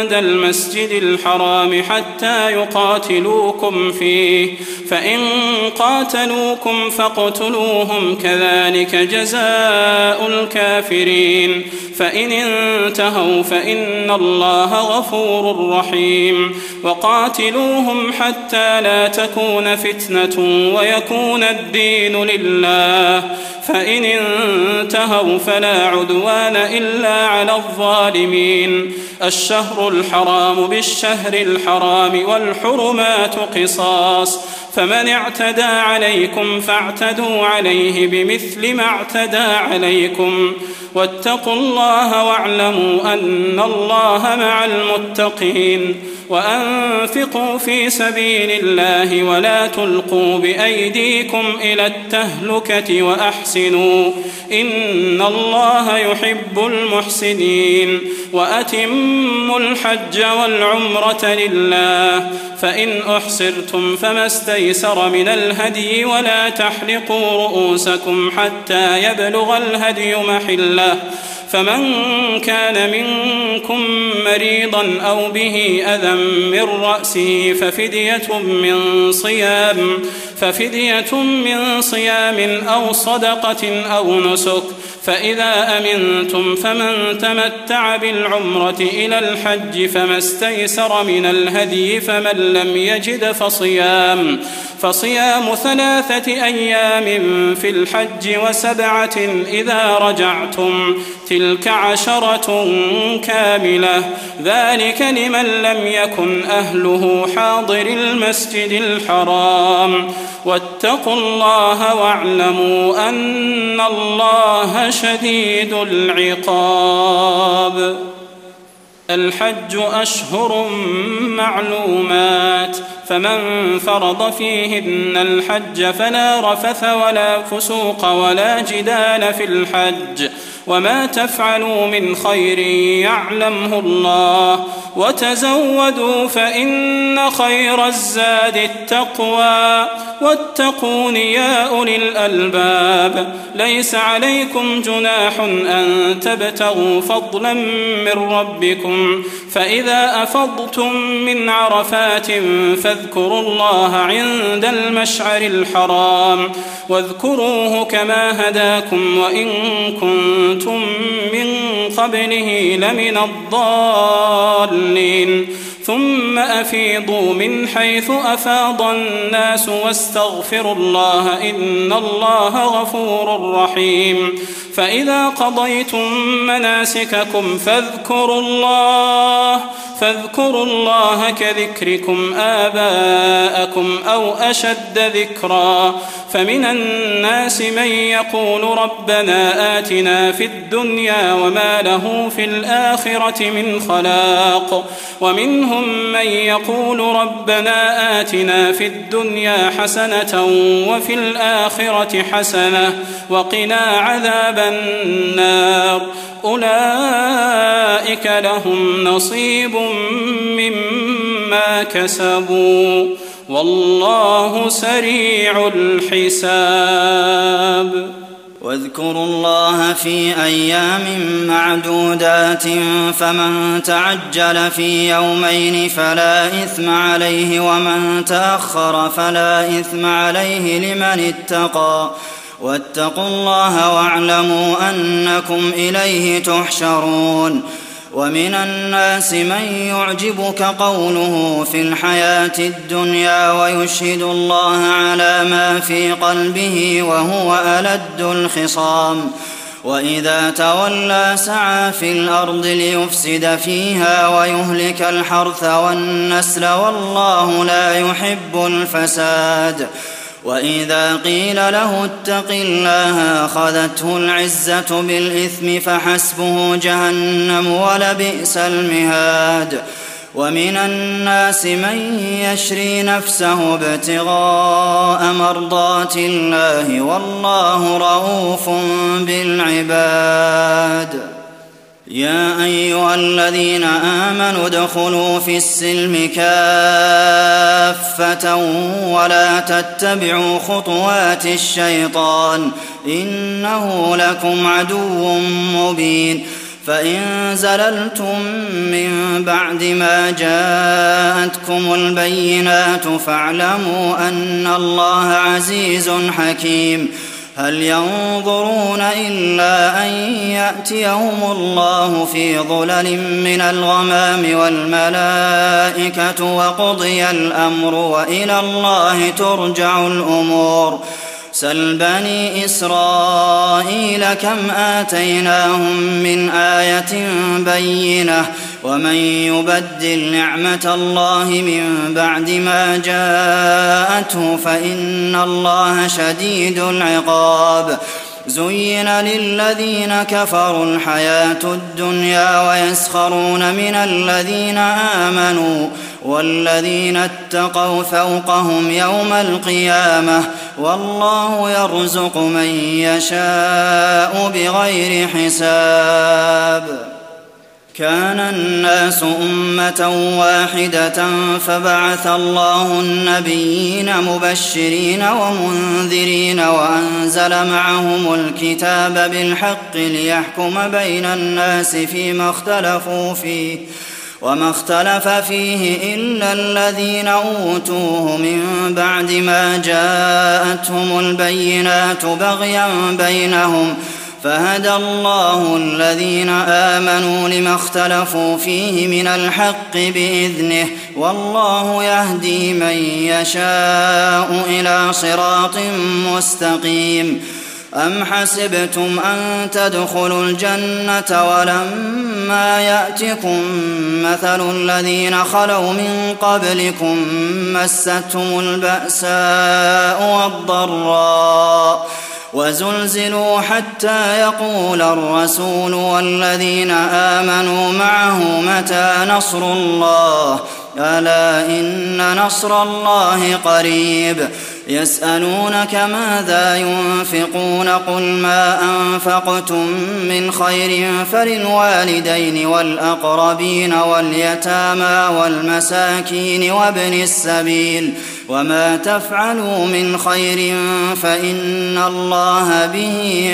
S4: عند المسجد الحرام حتى يقاتلوكم فيه فإن قاتلوكم فاقتلوهم كذلك جزاء الكافرين فإن انتهوا فإن الله غفور رحيم وقاتلوهم حتى لا تكون فتنة ويكون الدين لله فإن انتهوا فلا عدوان إلا على الظالمين الشهر الحرام بالشهر الحرام والحرمات قصاص فمن اعتدى عليكم فاعتدوا عليه بمثل ما اعتدى عليكم واتقوا الله واعلموا أن الله مع المتقين وأنفقوا في سبيل الله ولا تلقوا بأيديكم إلى التهلكة وأحسنوا إن الله يحب المحسنين وأتموا الحج والعمرة لله فإن أحصرتم فما استيسر من الهدي ولا تحلقوا رؤوسكم حتى يبلغ الهدي محله فمن كان منكم مريضا أو به أذى من رأسه ففدية من صيام ففدية من صيام أو صدقة أو نسك فإذا أمنتم فمن تمتع بالعمرة إلى الحج فما استيسر من الهدي فمن لم يجد فصيام فصيام ثلاثة أيام في الحج وسبعة إذا رجعتم تلك عشرة كاملة ذلك لمن لم يكن أهله حاضر المسجد الحرام واتقوا الله واعلموا أن الله شديد العقاب الحج أشهر معلومات فمن فرض فيهن الحج فلا رفث ولا فسوق ولا جدال في الحج وما تفعلوا من خير يعلمه الله وتزودوا فإن خير الزاد التقوى واتقون يا أولي الألباب ليس عليكم جناح أن تبتغوا فضلا من ربكم فإذا أفضتم من عرفات فاذكروا الله عند المشعر الحرام واذكروه كما هداكم وإن كنتم من قبله لمن الضالين ثم أفيضوا من حيث أفاض الناس واستغفروا الله إن الله غفور رحيم فإذا قضيتم مناسككم فاذكروا الله فاذكروا الله كذكركم آباءكم أو أشد ذكرا فمن الناس من يقول ربنا آتنا في الدنيا وما له في الآخرة من خلاق ومنهم من يقول ربنا آتنا في الدنيا حسنة وفي الآخرة حسنة وقنا عذاب النار أولئك لهم نصيب مما كسبوا والله سريع الحساب
S5: واذكروا الله في أيام معدودات فمن تعجل في يومين فلا إثم عليه ومن تأخر فلا إثم عليه لمن اتقى واتقوا الله واعلموا أنكم إليه تحشرون ومن الناس من يعجبك قوله في الحياة الدنيا ويشهد الله على ما في قلبه وهو ألد الخصام وإذا تولى سعى في الأرض ليفسد فيها ويهلك الحرث والنسل والله لا يحب الفساد وإذا قيل له اتق الله أخذته العزة بالإثم فحسبه جهنم ولبئس المهاد ومن الناس من يشري نفسه ابتغاء مرضات الله والله رؤوف بالعباد يا أيها الذين آمنوا ادخلوا في السلم كافة ولا تتبعوا خطوات الشيطان إنه لكم عدو مبين فإن زللتم من بعد ما جاءتكم البينات فاعلموا أن الله عزيز حكيم هل ينظرون إلا أن يأتيهم الله في ظلل من الغمام والملائكة وقضي الأمر وإلى الله ترجع الأمور سل بني إسرائيل كم آتيناهم من آية بينة ومن يبدل نعمة الله من بعد ما جاءته فإن الله شديد العقاب زين للذين كفروا الحياة الدنيا ويسخرون من الذين آمنوا والذين اتقوا فوقهم يوم القيامة والله يرزق من يشاء بغير حساب كان الناس أمة واحدة فبعث الله النبيين مبشرين ومنذرين وأنزل معهم الكتاب بالحق ليحكم بين الناس فيما اختلفوا فيه وما اختلف فيه إلا الذين أوتوه من بعد ما جاءتهم البينات بغيا بينهم فهدى الله الذين آمنوا لما اختلفوا فيه من الحق بإذنه والله يهدي من يشاء إلى صراط مستقيم أم حسبتم أن تدخلوا الجنة ولما يأتكم مثل الذين خلوا من قبلكم مستهم البأساء والضراء وزلزلوا حتى يقول الرسول والذين آمنوا معه متى نصر الله ألا إن نصر الله قريب يسألونك ماذا ينفقون قل ما أنفقتم من خير فللوالدين والأقربين واليتامى والمساكين وابن السبيل وما تفعلوا من خير فإن الله به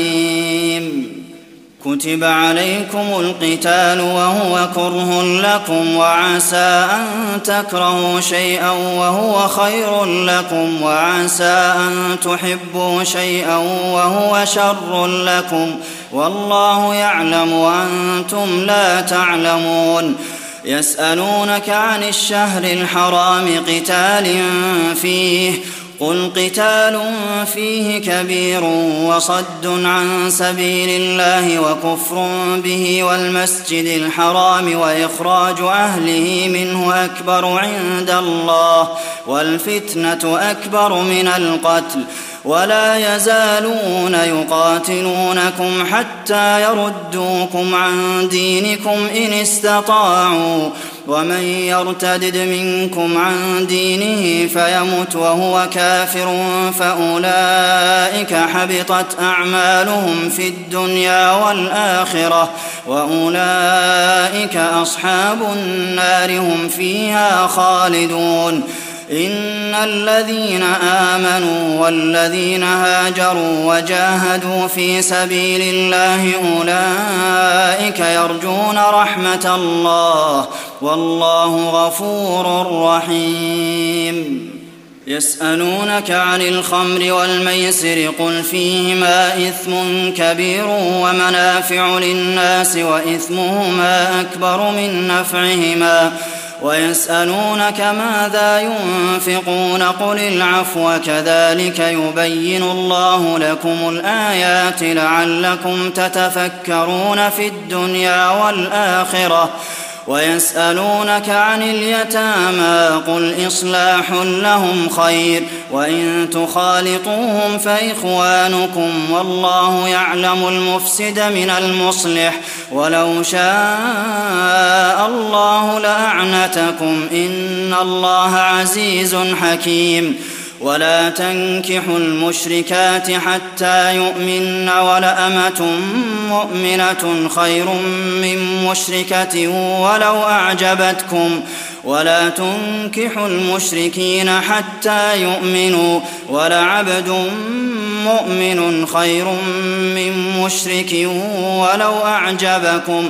S5: عليم كتب عليكم القتال وهو كره لكم وعسى أن تكرهوا شيئا وهو خير لكم وعسى أن تحبوا شيئا وهو شر لكم والله يعلم وأنتم لا تعلمون يسألونك عن الشهر الحرام قتال فيه قل قتال فيه كبير وصد عن سبيل الله وكفر به والمسجد الحرام وإخراج أهله منه أكبر عند الله والفتنة أكبر من القتل ولا يزالون يقاتلونكم حتى يردوكم عن دينكم إن استطاعوا ومن يرتدد منكم عن دينه فيمت وهو كافر فأولئك حبطت أعمالهم في الدنيا والآخرة وأولئك أصحاب النار هم فيها خالدون إن الذين آمنوا والذين هاجروا وجاهدوا في سبيل الله أولئك يرجون رحمة الله والله غفور رحيم يسألونك عن الخمر والميسر قل فيهما إثم كبير ومنافع للناس وإثمهما أكبر من نفعهما ويسألونك ماذا ينفقون قل العفو كذلك يبين الله لكم الآيات لعلكم تتفكرون في الدنيا والآخرة ويسألونك عن اليتامى قل إصلاح لهم خير وإن تخالطوهم فإخوانكم والله يعلم المفسد من المصلح ولو شاء الله لأعنتكم إن الله عزيز حكيم ولا تنكحوا المشركات حتى يؤمن ولأمة مؤمنة خير من مشركة ولو أعجبتكم ولا تنكحوا المشركين حتى يؤمنوا ولعبد مؤمن خير من مشرك ولو أعجبكم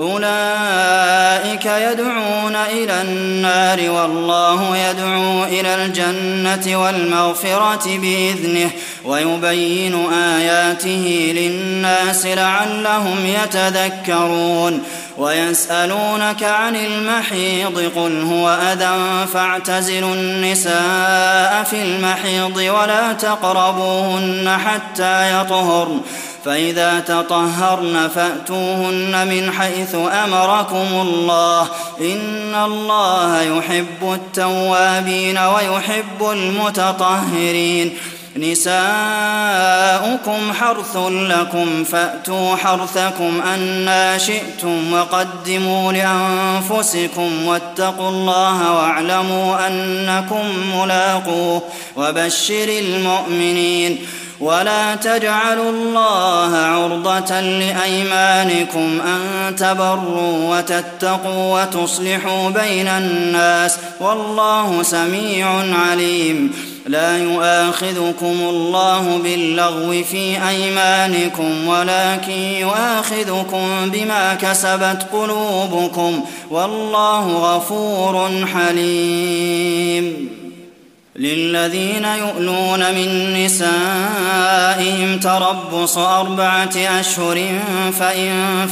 S5: أولئك يدعون إلى النار والله يدعو إلى الجنة والمغفرة بإذنه ويبين آياته للناس لعلهم يتذكرون ويسألونك عن المحيض قل هو أذى فاعتزلوا النساء في المحيض ولا تقربوهن حتى يطهرن فإذا تطهرن فأتوهن من حيث أمركم الله إن الله يحب التوابين ويحب المتطهرين نساؤكم حرث لكم فأتوا حرثكم أنى شئتم وقدموا لأنفسكم واتقوا الله واعلموا أنكم ملاقوه وبشر المؤمنين ولا تجعلوا الله عرضة لأيمانكم أن تبروا وتتقوا وتصلحوا بين الناس والله سميع عليم لا يؤاخذكم الله باللغو في أيمانكم ولكن يؤاخذكم بما كسبت قلوبكم والله غفور حليم للذين يؤلون من نسائهم تربص أربعة أشهر فإن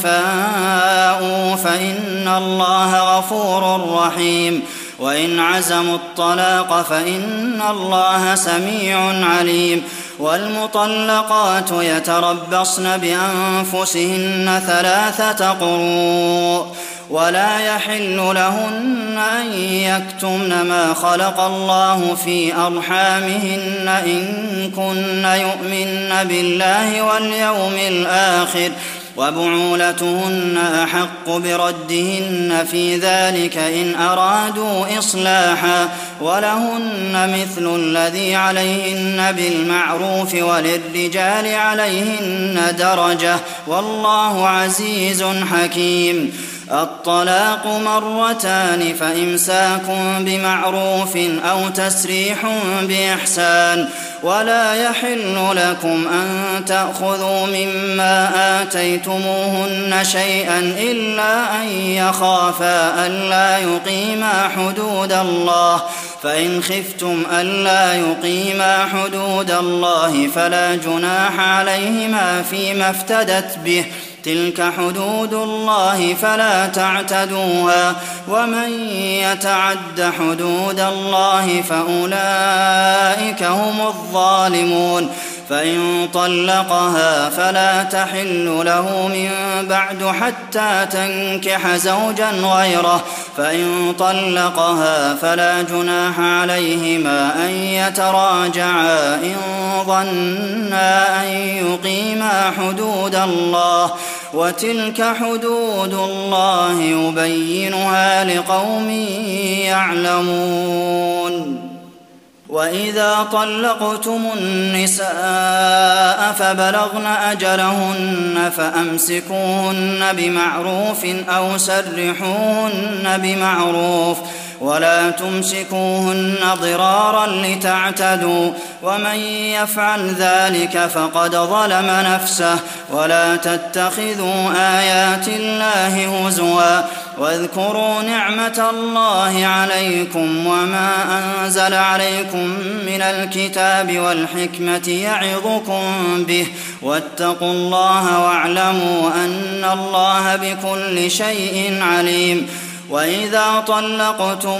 S5: فاءوا فإن الله غفور رحيم وإن عزموا الطلاق فإن الله سميع عليم والمطلقات يتربصن بأنفسهن ثلاثة قروء ولا يحل لهن أن يكتمن ما خلق الله في أرحامهن إن كن يؤمن بالله واليوم الآخر وبعولتهن أحق بردهن في ذلك إن أرادوا إصلاحا ولهن مثل الذي عليهن بالمعروف وللرجال عليهن درجة والله عزيز حكيم الطلاق مرتان فإمساك بمعروف أو تسريح بإحسان ولا يحل لكم أن تأخذوا مما آتيتموهن شيئا إلا أن يخافا ألا يقيما حدود الله فإن خفتم ألا يقيما حدود الله فلا جناح عليهما فيما افتدت به تلك حدود الله فلا تعتدوها ومن يتعد حدود الله فأولئك هم الظالمون فإن طلقها فلا تحل له من بعد حتى تنكح زوجا غيره فإن طلقها فلا جناح عليهما أن يتراجعا إن ظنا أن يقيما حدود الله وتلك حدود الله يبينها لقوم يعلمون وإذا طلقتم النساء فبلغن أجلهن فأمسكوهن بمعروف أو سرحوهن بمعروف ولا تمسكوهن ضرارا لتعتدوا ومن يفعل ذلك فقد ظلم نفسه ولا تتخذوا آيات الله هزوا واذكروا نعمة الله عليكم وما أنزل عليكم من الكتاب والحكمة يعظكم به واتقوا الله واعلموا أن الله بكل شيء عليم وإذا طلقتم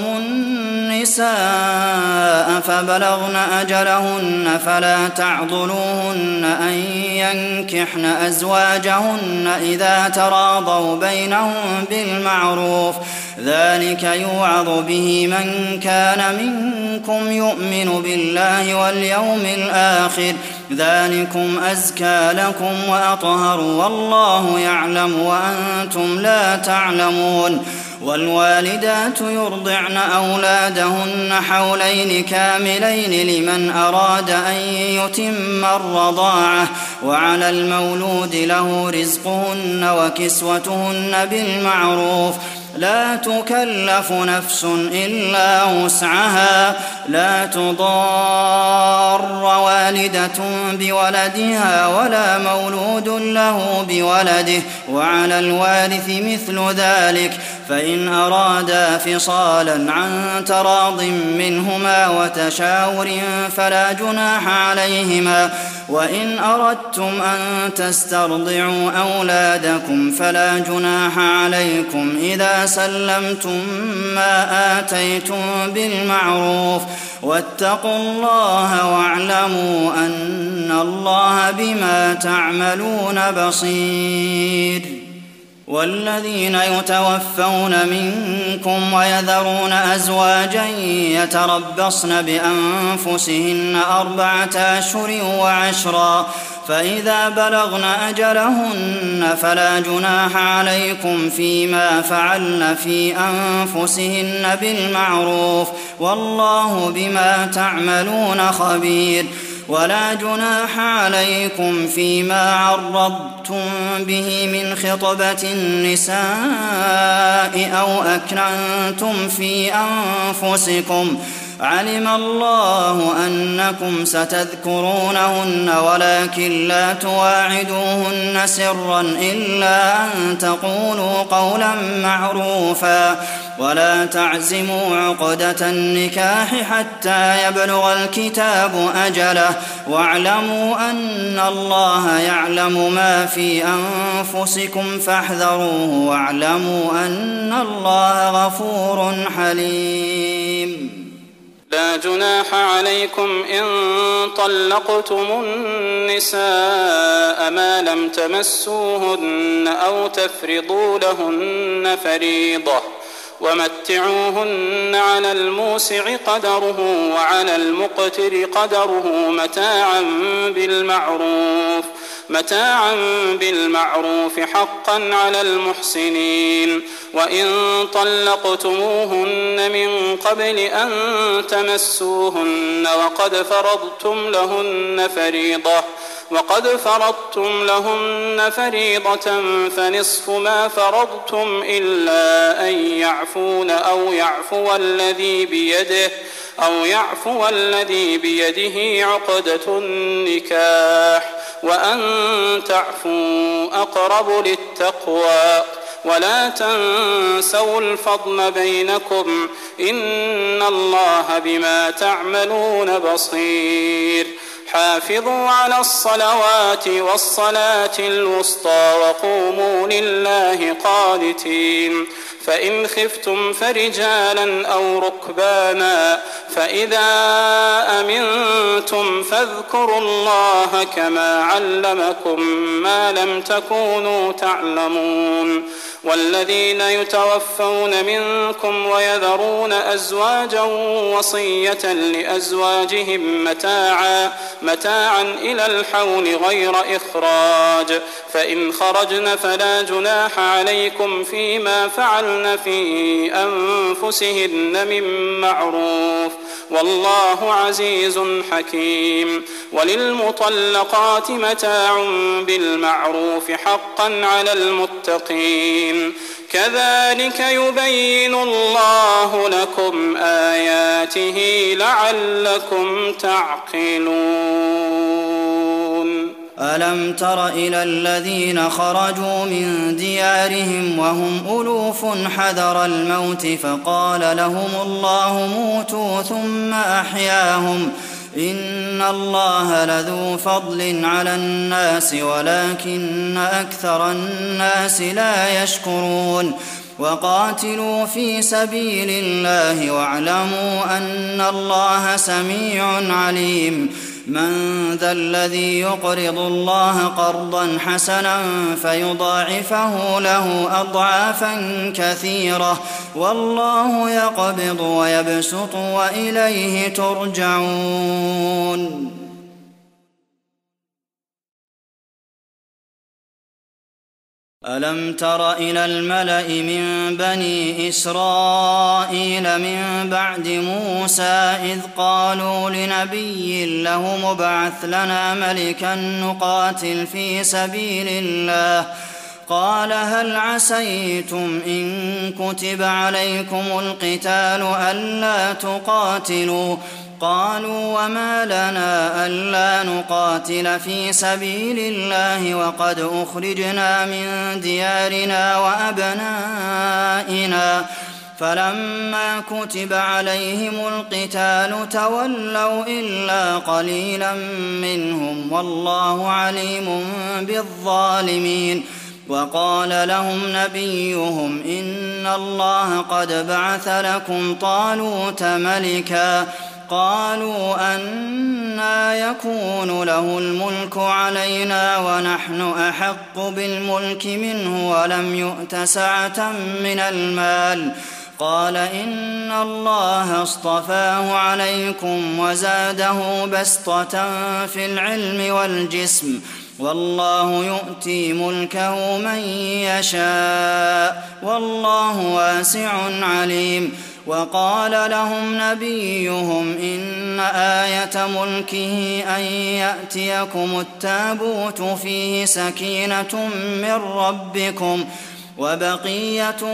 S5: النساء فبلغن أجلهن فلا تعضلوهن أن ينكحن أزواجهن إذا تراضوا بينهم بالمعروف ذلك يوعظ به من كان منكم يؤمن بالله واليوم الآخر ذلكم أزكى لكم وأطهر والله يعلم وأنتم لا تعلمون والوالدات يرضعن أولادهن حولين كاملين لمن أراد أن يتم الرضاعة وعلى المولود له رزقهن وكسوتهن بالمعروف لا تكلف نفس إلا وسعها لا تضار والدة بولدها ولا مولود له بولده وعلى الوارث مثل ذلك فإن أرادا فصالا عن تراض منهما وتشاور فلا جناح عليهما وإن أردتم أن تسترضعوا أولادكم فلا جناح عليكم إذا سلمتم ما آتيتم بالمعروف واتقوا الله واعلموا أن الله بما تعملون بصير والذين يتوفون منكم ويذرون أزواجا يتربصن بأنفسهن أربعة أشهر وعشرا فإذا بلغن أجلهن فلا جناح عليكم فيما فعلن في أنفسهن بالمعروف والله بما تعملون خبير ولا جناح عليكم فيما عرضتم به من خطبة النساء أو أكننتم في أنفسكم علم الله أنكم ستذكرونهن ولكن لا تواعدوهن سرا إلا أن تقولوا قولا معروفا ولا تعزموا عقدة النكاح حتى يبلغ الكتاب أجله واعلموا أن الله يعلم ما في أنفسكم فاحذروه واعلموا أن الله غفور حليم
S4: لا جناح عليكم إن طلقتم النساء ما لم تمسوهن أو تفرضوا لهن فريضة ومتعوهن على الموسع قدره وعلى المقتر قدره متاعا بالمعروف متاعا بالمعروف حقا على المحسنين وإن طلقتموهن من قبل أن تمسوهن وقد فرضتم لهن فريضة وقد فرضتم لهن فريضة فنصف ما فرضتم إلا أن يعفون أو يعفو الذي بيده أو يعفو الذي بيده عقدة النكاح وأن تعفوا أقرب للتقوى ولا تنسوا الفضل بينكم إن الله بما تعملون بصير حافظوا على الصلوات والصلاة الوسطى وقوموا لله قانتين فإن خفتم فرجالا أو ركبانا فإذا أمنتم فاذكروا الله كما علمكم ما لم تكونوا تعلمون والذين يتوفون منكم ويذرون أزواجا وصية لأزواجهم متاعا متاعا إلى الحول غير إخراج فإن خرجن فلا جناح عليكم فيما فعلن في أنفسهن من معروف والله عزيز حكيم وللمطلقات متاع بالمعروف حقا على المتقين كذلك يبين الله لكم آياته لعلكم تعقلون
S5: ألم تر إلى الذين خرجوا من ديارهم وهم ألوف حذر الموت فقال لهم الله موتوا ثم أحياهم إن الله لذو فضل على الناس ولكن أكثر الناس لا يشكرون وقاتلوا في سبيل الله واعلموا أن الله سميع عليم من ذا الذي يقرض الله قرضا حسنا فيضاعفه له أضعافا كثيرة والله يقبض ويبسط وإليه ترجعون ألم تر إلى الملأ من بني إسرائيل من بعد موسى إذ قالوا لنبي له مبعث لنا ملكا نقاتل في سبيل الله قال هل عسيتم إن كتب عليكم القتال ألا تقاتلوا قالوا وما لنا ألا نقاتل في سبيل الله وقد أخرجنا من ديارنا وأبنائنا فلما كتب عليهم القتال تولوا إلا قليلا منهم والله عليم بالظالمين وقال لهم نبيهم إن الله قد بعث لكم طالوت ملكا قالوا أنى يكون له الملك علينا ونحن أحق بالملك منه ولم يؤت سعة من المال قال إن الله اصطفاه عليكم وزاده بسطة في العلم والجسم والله يؤتي ملكه من يشاء والله واسع عليم وقال لهم نبيهم إن آية ملكه أن يأتيكم التابوت فيه سكينة من ربكم وبقية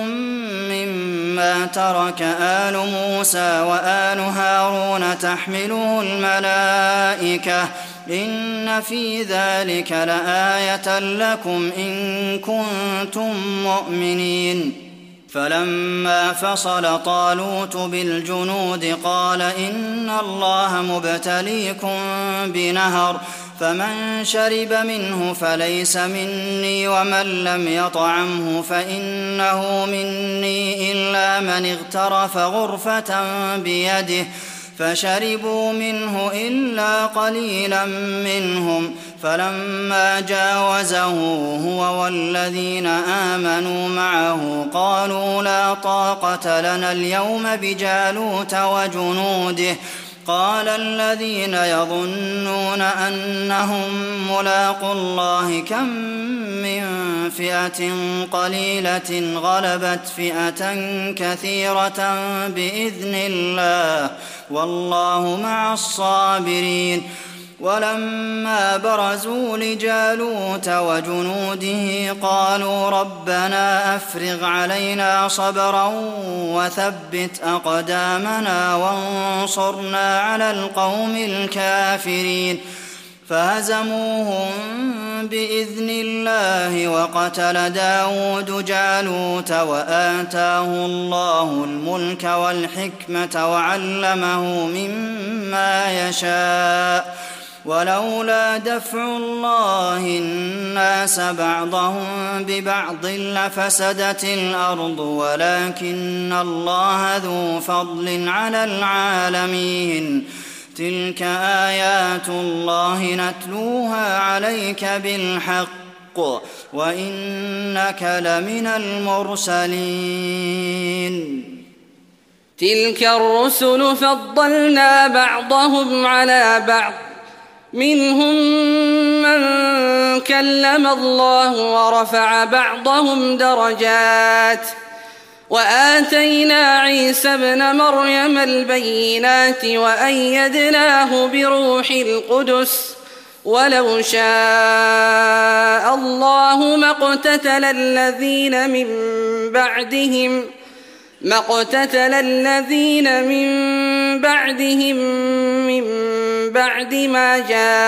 S5: مما ترك آل موسى وآل هارون تحمله الملائكة إن في ذلك لآية لكم إن كنتم مؤمنين فلما فصل طالوت بالجنود قال إن الله مبتليكم بنهر فمن شرب منه فليس مني ومن لم يطعمه فإنه مني إلا من اغترف غرفة بيده فشربوا منه إلا قليلا منهم فلما جاوزه هو والذين آمنوا معه قالوا لا طاقة لنا اليوم بجالوت وجنوده قال الذين يظنون أنهم ملاقو الله كم من فئة قليلة غلبت فئة كثيرة بإذن الله والله مع الصابرين ولما برزوا لجالوت وجنوده قالوا ربنا أفرغ علينا صبرا وثبت أقدامنا وانصرنا على القوم الكافرين فهزموهم بإذن الله وقتل داود جالوت وآتاه الله الملك والحكمة وعلمه مما يشاء ولولا دفع الله الناس بعضهم ببعض لفسدت الأرض ولكن الله ذو فضل على العالمين تلك آيات الله نتلوها عليك بالحق وإنك لمن المرسلين
S2: تلك الرسل فضلنا بعضهم على بعض منهم من كلم الله ورفع بعضهم درجات وآتينا عيسى ابن مريم البينات وأيدناه بروح القدس ولو شاء الله ما اقتتل الذين من بعدهم ما اقتتل الذين من بعدهم من بعد ما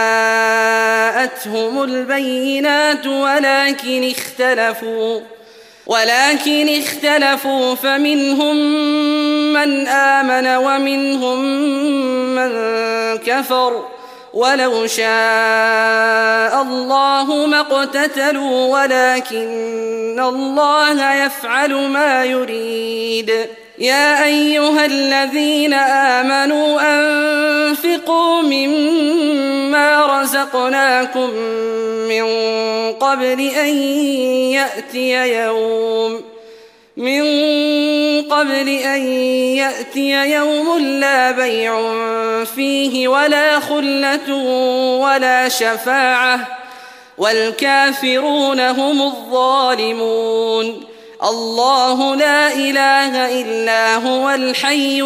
S2: جاءتهم البينات ولكن اختلفوا ولكن اختلفوا فمنهم من آمن ومنهم من كفر ولو شاء الله ما اقتتلوا ولكن الله يفعل ما يريد يا أيها الذين آمنوا أنفقوا مما رزقناكم من قبل أن يأتي يوم من قبل أن يأتي يوم لا بيع فيه ولا خلة ولا شفاعة والكافرون هم الظالمون الله لا إله إلا هو الحي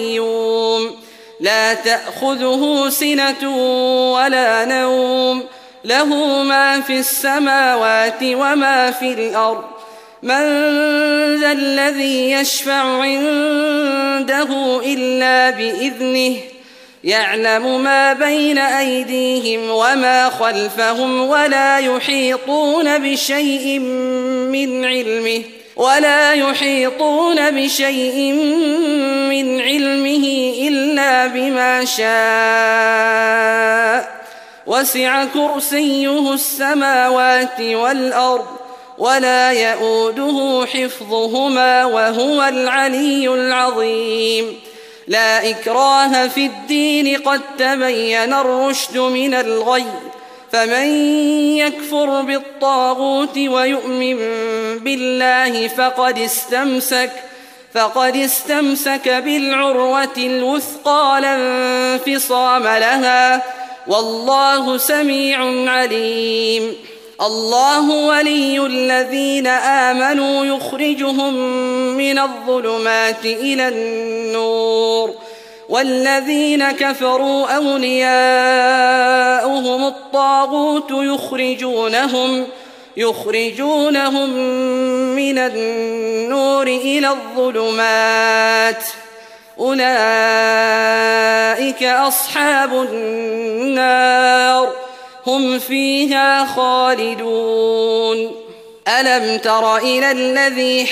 S2: القيوم لا تأخذه سنة ولا نوم له ما في السماوات وما في الأرض. من ذا الذي يشفع عنده إلا بإذنه يعلم ما بين أيديهم وما خلفهم ولا يحيطون بشيء من علمه ولا يحيطون بشيء من علمه إلا بما شاء وسع كرسيه السماوات والأرض ولا يؤوده حفظهما وهو العلي العظيم. لا إكراه في الدين قد تبين الرشد من الغي فمن يكفر بالطاغوت ويؤمن بالله فقد استمسك فقد استمسك بالعروة الوثقى لا انفصام لها والله سميع عليم. الله ولي الذين آمنوا يخرجهم من الظلمات إلى النور والذين كفروا أولياؤهم الطاغوت يخرجونهم يخرجونهم من النور إلى الظلمات أولئك أصحاب النار هم فيها خالدون. ألم تر إلى الذي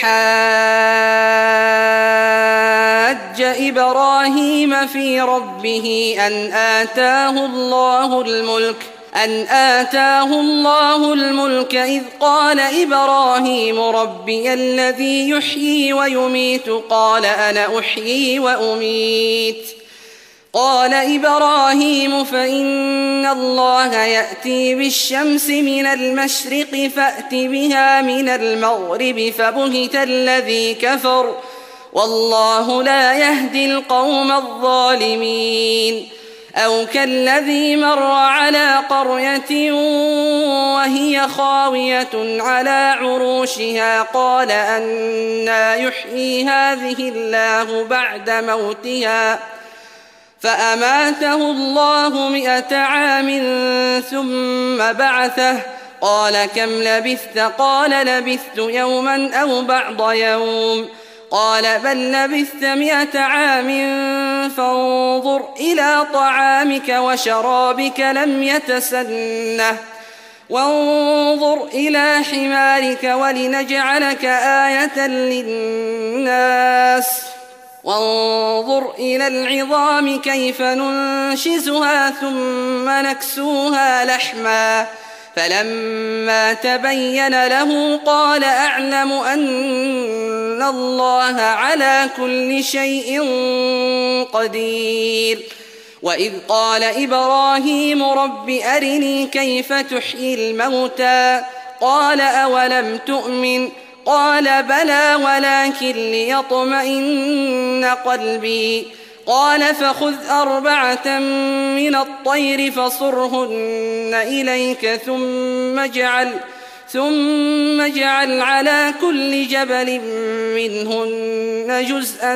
S2: حاج إبراهيم في ربه أن آتاه الله الملك أن آتاه الله الملك إذ قال إبراهيم ربي الذي يحيي ويميت قال أنا أحيي وأميت قال إبراهيم فإن الله يأتي بالشمس من المشرق فأت بها من المغرب فبهت الذي كفر والله لا يهدي القوم الظالمين. أو كالذي مر على قرية وهي خاوية على عروشها قال أنى يحيي هذه الله بعد موتها فأماته الله مئة عام ثم بعثه قال كم لبثت قال لبثت يوما أو بعض يوم قال بل لبثت مئة عام فانظر إلى طعامك وشرابك لم يتسنه وانظر إلى حمارك ولنجعلك آية للناس وانظر إلى العظام كيف ننشزها ثم نكسوها لحما فلما تبين له قال أعلم أن الله على كل شيء قدير. وإذ قال إبراهيم رب أرني كيف تحيي الموتى قال أولم تؤمن قال بلى ولكن ليطمئن قلبي قال فخذ أربعة من الطير فصرهن إليك ثم اجعل ثم اجعل على كل جبل منهن جزءا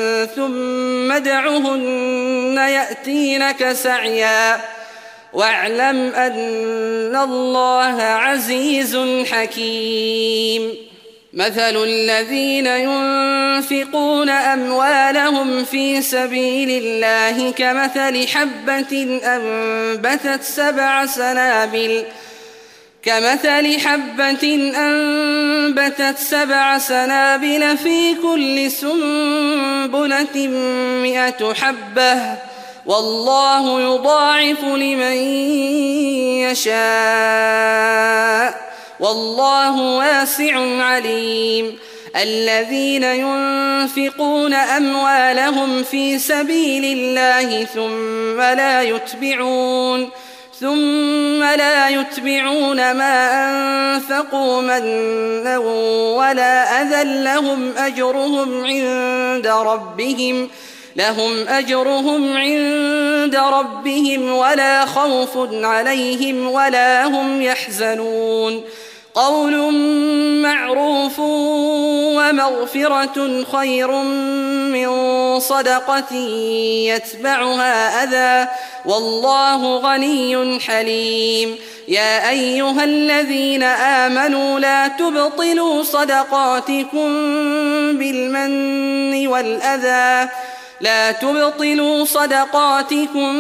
S2: ثم ادعهن يأتينك سعيا واعلم أن الله عزيز حكيم. مثل الذين ينفقون أموالهم في سبيل الله كمثل حبة أنبتت سبع سنابل كمثل حبة أنبتت سبع سنابل في كل سنبلة مئة حبة والله يضاعف لمن يشاء والله واسع عليم. الذين ينفقون أموالهم في سبيل الله ثم لا يتبعون ثم لا يتبعون ما أنفقوا منا ولا أذى لهم أجرهم عند ربهم لهم أجرهم عند ربهم ولا خوف عليهم ولا هم يحزنون قول معروف ومغفرة خير من صدقة يتبعها أذى والله غني حليم. يا أيها الذين آمنوا لا تبطلوا صدقاتكم بالمن والأذى لا تبطلوا صدقاتكم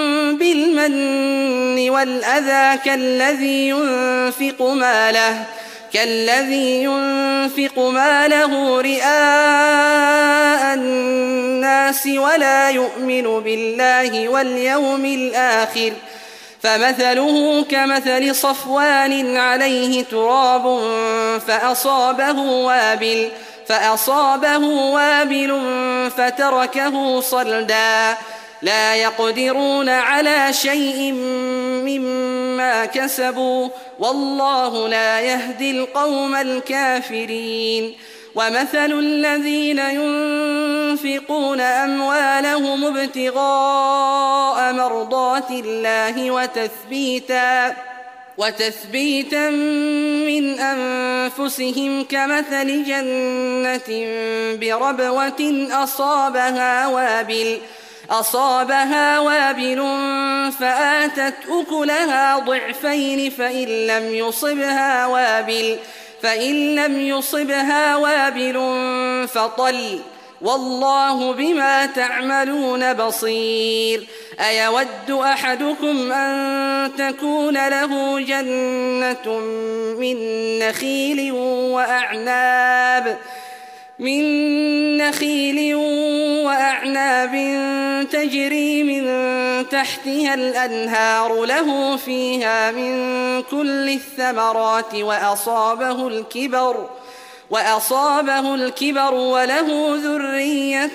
S2: بالمن والأذى كالذي ينفق ماله كالذي ينفق ماله رئاء الناس ولا يؤمن بالله واليوم الآخر فمثله كمثل صفوان عليه تراب فأصابه وابل فأصابه وابل فتركه صلدا لا يقدرون على شيء مما كسبوا والله لا يهدي القوم الكافرين. ومثل الذين ينفقون أموالهم ابتغاء مرضات الله وتثبيتا وتثبيتا من أنفسهم كمثل جنة بربوة أصابها وابل أصابها وابل فآتت أكلها ضعفين فإن لم يصبها وابل فإن لم يصبها وابل فطل والله بما تعملون بصير. أيود أحدكم أن تكون له جنة من نخيل وأعناب من نخيل وأعناب تجري من تحتها الأنهار له فيها من كل الثمرات وأصابه الكبر وأصابه الكبر وله ذرية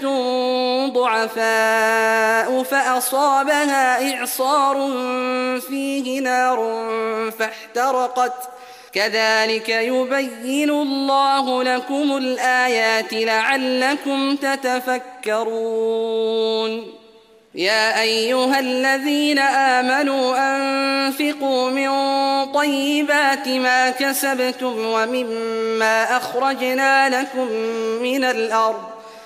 S2: ضعفاء فأصابها إعصار فيه نار فاحترقت كذلك يبين الله لكم الآيات لعلكم تتفكرون. يا أيها الذين آمنوا أنفقوا من طيبات ما كسبتم ومما أخرجنا لكم من الأرض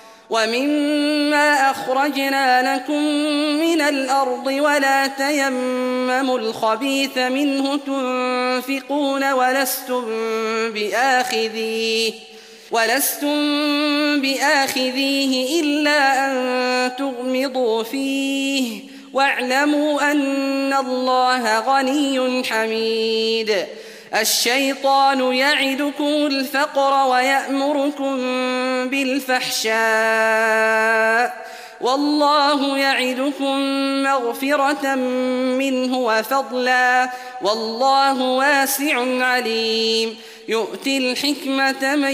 S2: ومما أخرجنا لكم من الأرض ولا تيمموا الخبيث منه تنفقون ولستم بآخذيه ولستم بآخذيه إلا أن تغمضوا فيه واعلموا أن الله غني حميد. الشيطان يعدكم الفقر ويأمركم بالفحشاء والله يعدكم مغفرة منه وفضلا والله واسع عليم. يؤتي الحكمة من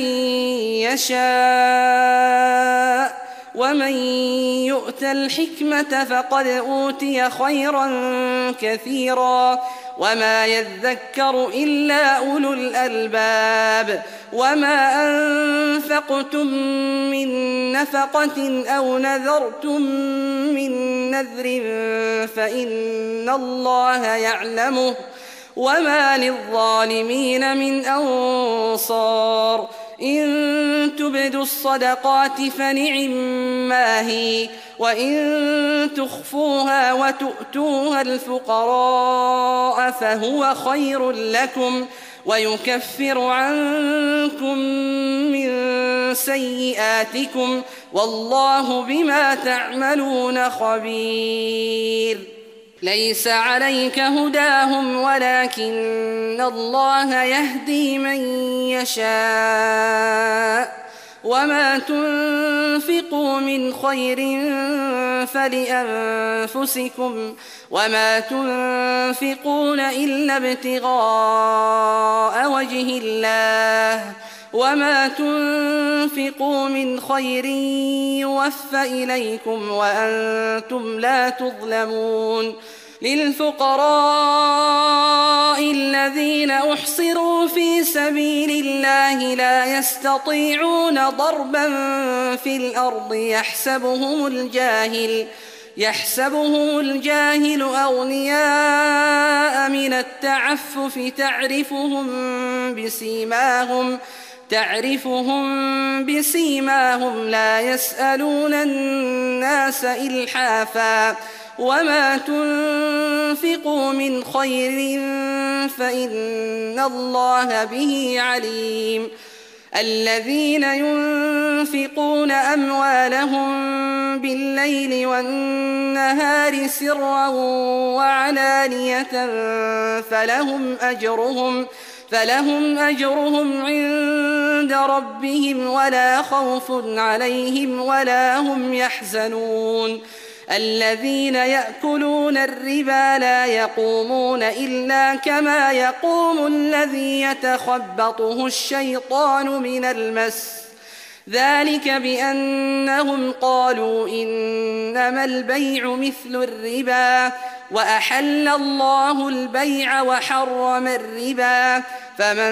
S2: يشاء ومن يؤت الحكمة فقد أوتي خيرا كثيرا وما يذكر إلا أولو الألباب. وما أنفقتم من نفقة أو نذرتم من نذر فإن الله يعلمه وما للظالمين من أنصار. إن تبدوا الصدقات فنعما هي وإن تخفوها وتؤتوها الفقراء فهو خير لكم ويكفر عنكم من سيئاتكم والله بما تعملون خبير. ليس عليك هداهم ولكن الله يهدي من يشاء وما تنفقوا من خير فلأنفسكم وما تنفقون إلا ابتغاء وجه الله وما تنفقوا من خير يوفى إليكم وأنتم لا تظلمون. للفقراء الذين أحصروا في سبيل الله لا يستطيعون ضربا في الأرض يحسبهم الجاهل يحسبهم الجاهل أغنياء من التعفف تعرفهم بسيماهم تعرفهم بسيماهم لا يسألون الناس إلحافا وما تنفقوا من خير فإن الله به عليم الذين ينفقون أموالهم بالليل والنهار سرا وعلانية فلهم أجرهم فلهم أجرهم عند ربهم ولا خوف عليهم ولا هم يحزنون الذين يأكلون الربا لا يقومون إلا كما يقوم الذي يتخبطه الشيطان من المس ذلك بأنهم قالوا إنما البيع مثل الربا وأحل الله البيع وحرم الربا فمن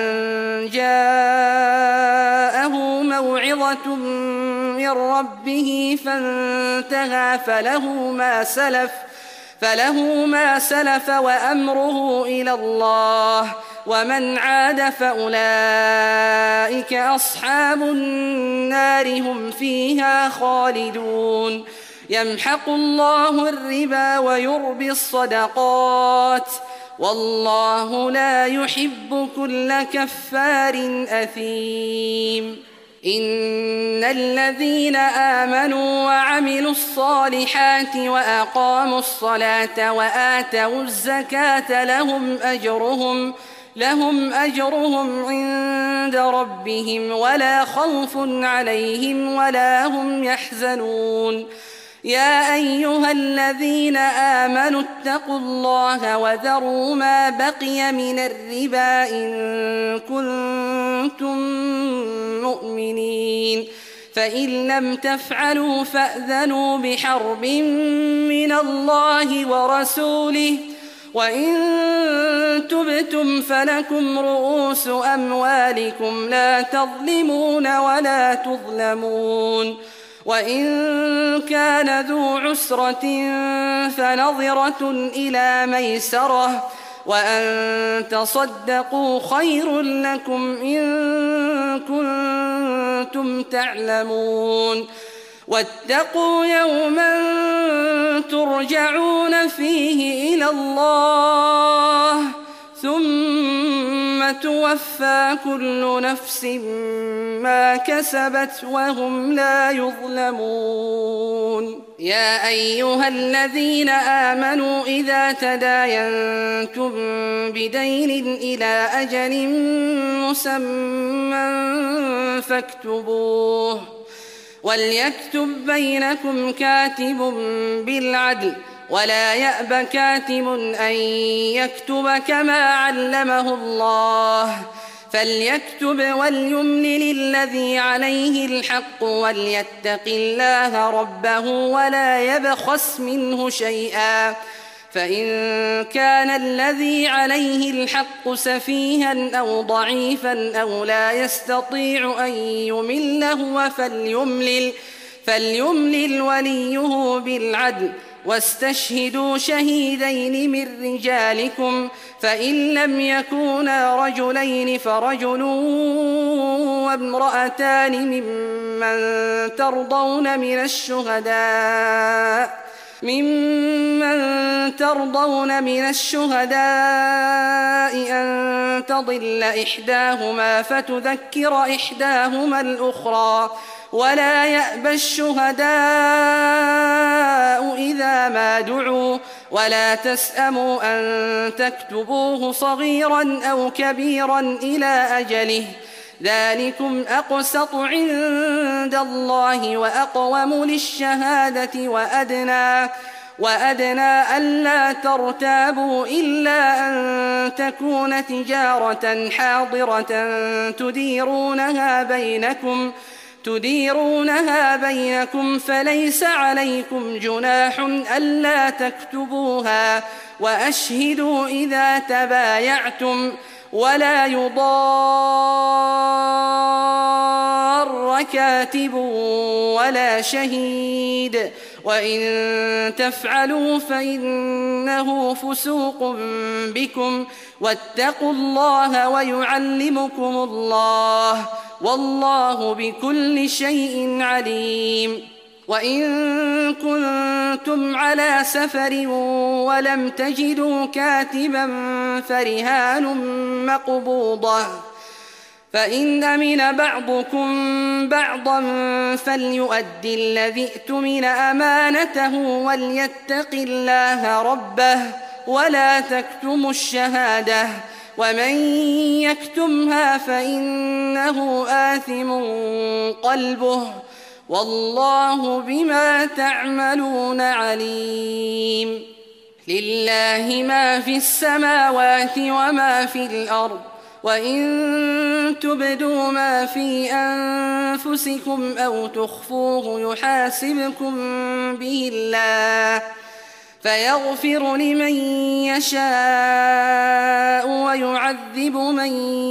S2: جاءه موعظة من ربه فانتهى فله ما سلف فله ما سلف وأمره إلى الله ومن عاد فأولئك أصحاب النار هم فيها خالدون يمحق الله الربا ويربي الصدقات والله لا يحب كل كفار أثيم إن الذين آمنوا وعملوا الصالحات وأقاموا الصلاة وآتوا الزكاة لهم أجرهم لهم أجرهم عند ربهم ولا خوف عليهم ولا هم يحزنون يا أيها الذين آمنوا اتقوا الله وذروا ما بقي من الربا إن كنتم مؤمنين فإن لم تفعلوا فأذنوا بحرب من الله ورسوله وإن تبتم فلكم رؤوس أموالكم لا تظلمون ولا تظلمون وإن كان ذو عسرة فنظرة إلى ميسرة وأن تصدقوا خير لكم إن كنتم تعلمون واتقوا يوما ترجعون فيه إلى الله ثم توفى كل نفس ما كسبت وهم لا يظلمون يا أيها الذين آمنوا إذا تداينتم بدين إلى أجل مسمى فاكتبوه وليكتب بينكم كاتب بالعدل ولا يأب كاتب أن يكتب كما علمه الله فليكتب وليملل الذي عليه الحق وليتق الله ربه ولا يبخس منه شيئا فإن كان الذي عليه الحق سفيها أو ضعيفا أو لا يستطيع أن يمل هو فليملل, فليملل وليه بالعدل واستشهدوا شهيدين من رجالكم فإن لم يكونا رجلين فرجل وامرأتان ممن ترضون من الشهداء ممن ترضون من الشهداء أن تضل إحداهما فتذكر إحداهما الأخرى ولا يأبى الشهداء إذا ما دعوا ولا تسأموا أن تكتبوه صغيرا أو كبيرا إلى أجله ذلكم أقسط عند الله وأقوم للشهادة وأدنى وأدنى ألا ترتابوا إلا أن تكون تجارة حاضرة تديرونها بينكم تديرونها بينكم فليس عليكم جناح ألا تكتبوها وأشهدوا إذا تبايعتم ولا يضار كاتب ولا شهيد وإن تفعلوا فإنه فسوق بكم واتقوا الله ويعلمكم الله والله بكل شيء عليم. وإن كنتم على سفر ولم تجدوا كاتبا فرهان مقبوضة فإن أمن بعضكم بعضا فليؤد الذي اؤتمن أمانته وليتق الله ربه ولا تكتموا الشهادة ومن يكتمها فإنه آثم قلبه والله بما تعملون عليم. لله ما في السماوات وما في الأرض وإن تبدوا ما في أنفسكم أو تخفوه يحاسبكم به الله فيغفر لمن يشاء ويعذب من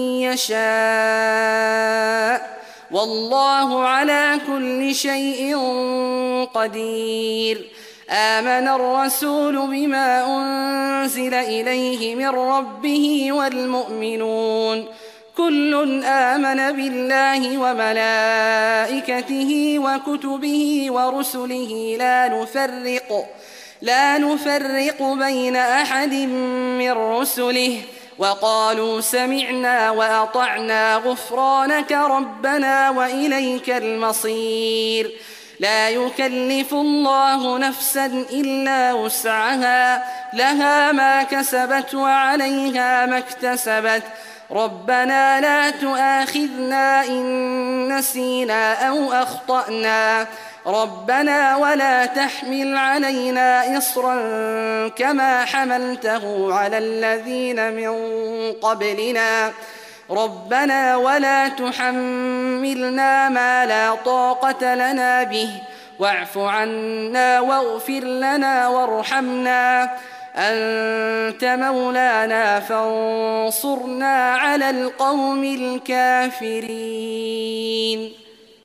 S2: يشاء والله على كل شيء قدير. آمن الرسول بما أنزل إليه من ربه والمؤمنون كل آمن بالله وملائكته وكتبه ورسله لا نفرق لا نفرق بين أحد من رسله وقالوا سمعنا وأطعنا غفرانك ربنا وإليك المصير. لا يكلف الله نفسا إلا وسعها لها ما كسبت وعليها ما اكتسبت ربنا لا تؤاخذنا إن نسينا أو أخطأنا ربنا ولا تحمل علينا إصرا كما حملته على الذين من قبلنا ربنا ولا تحملنا ما لا طاقة لنا به واعف عنا واغفر لنا وارحمنا أنت مولانا فانصرنا على القوم الكافرين.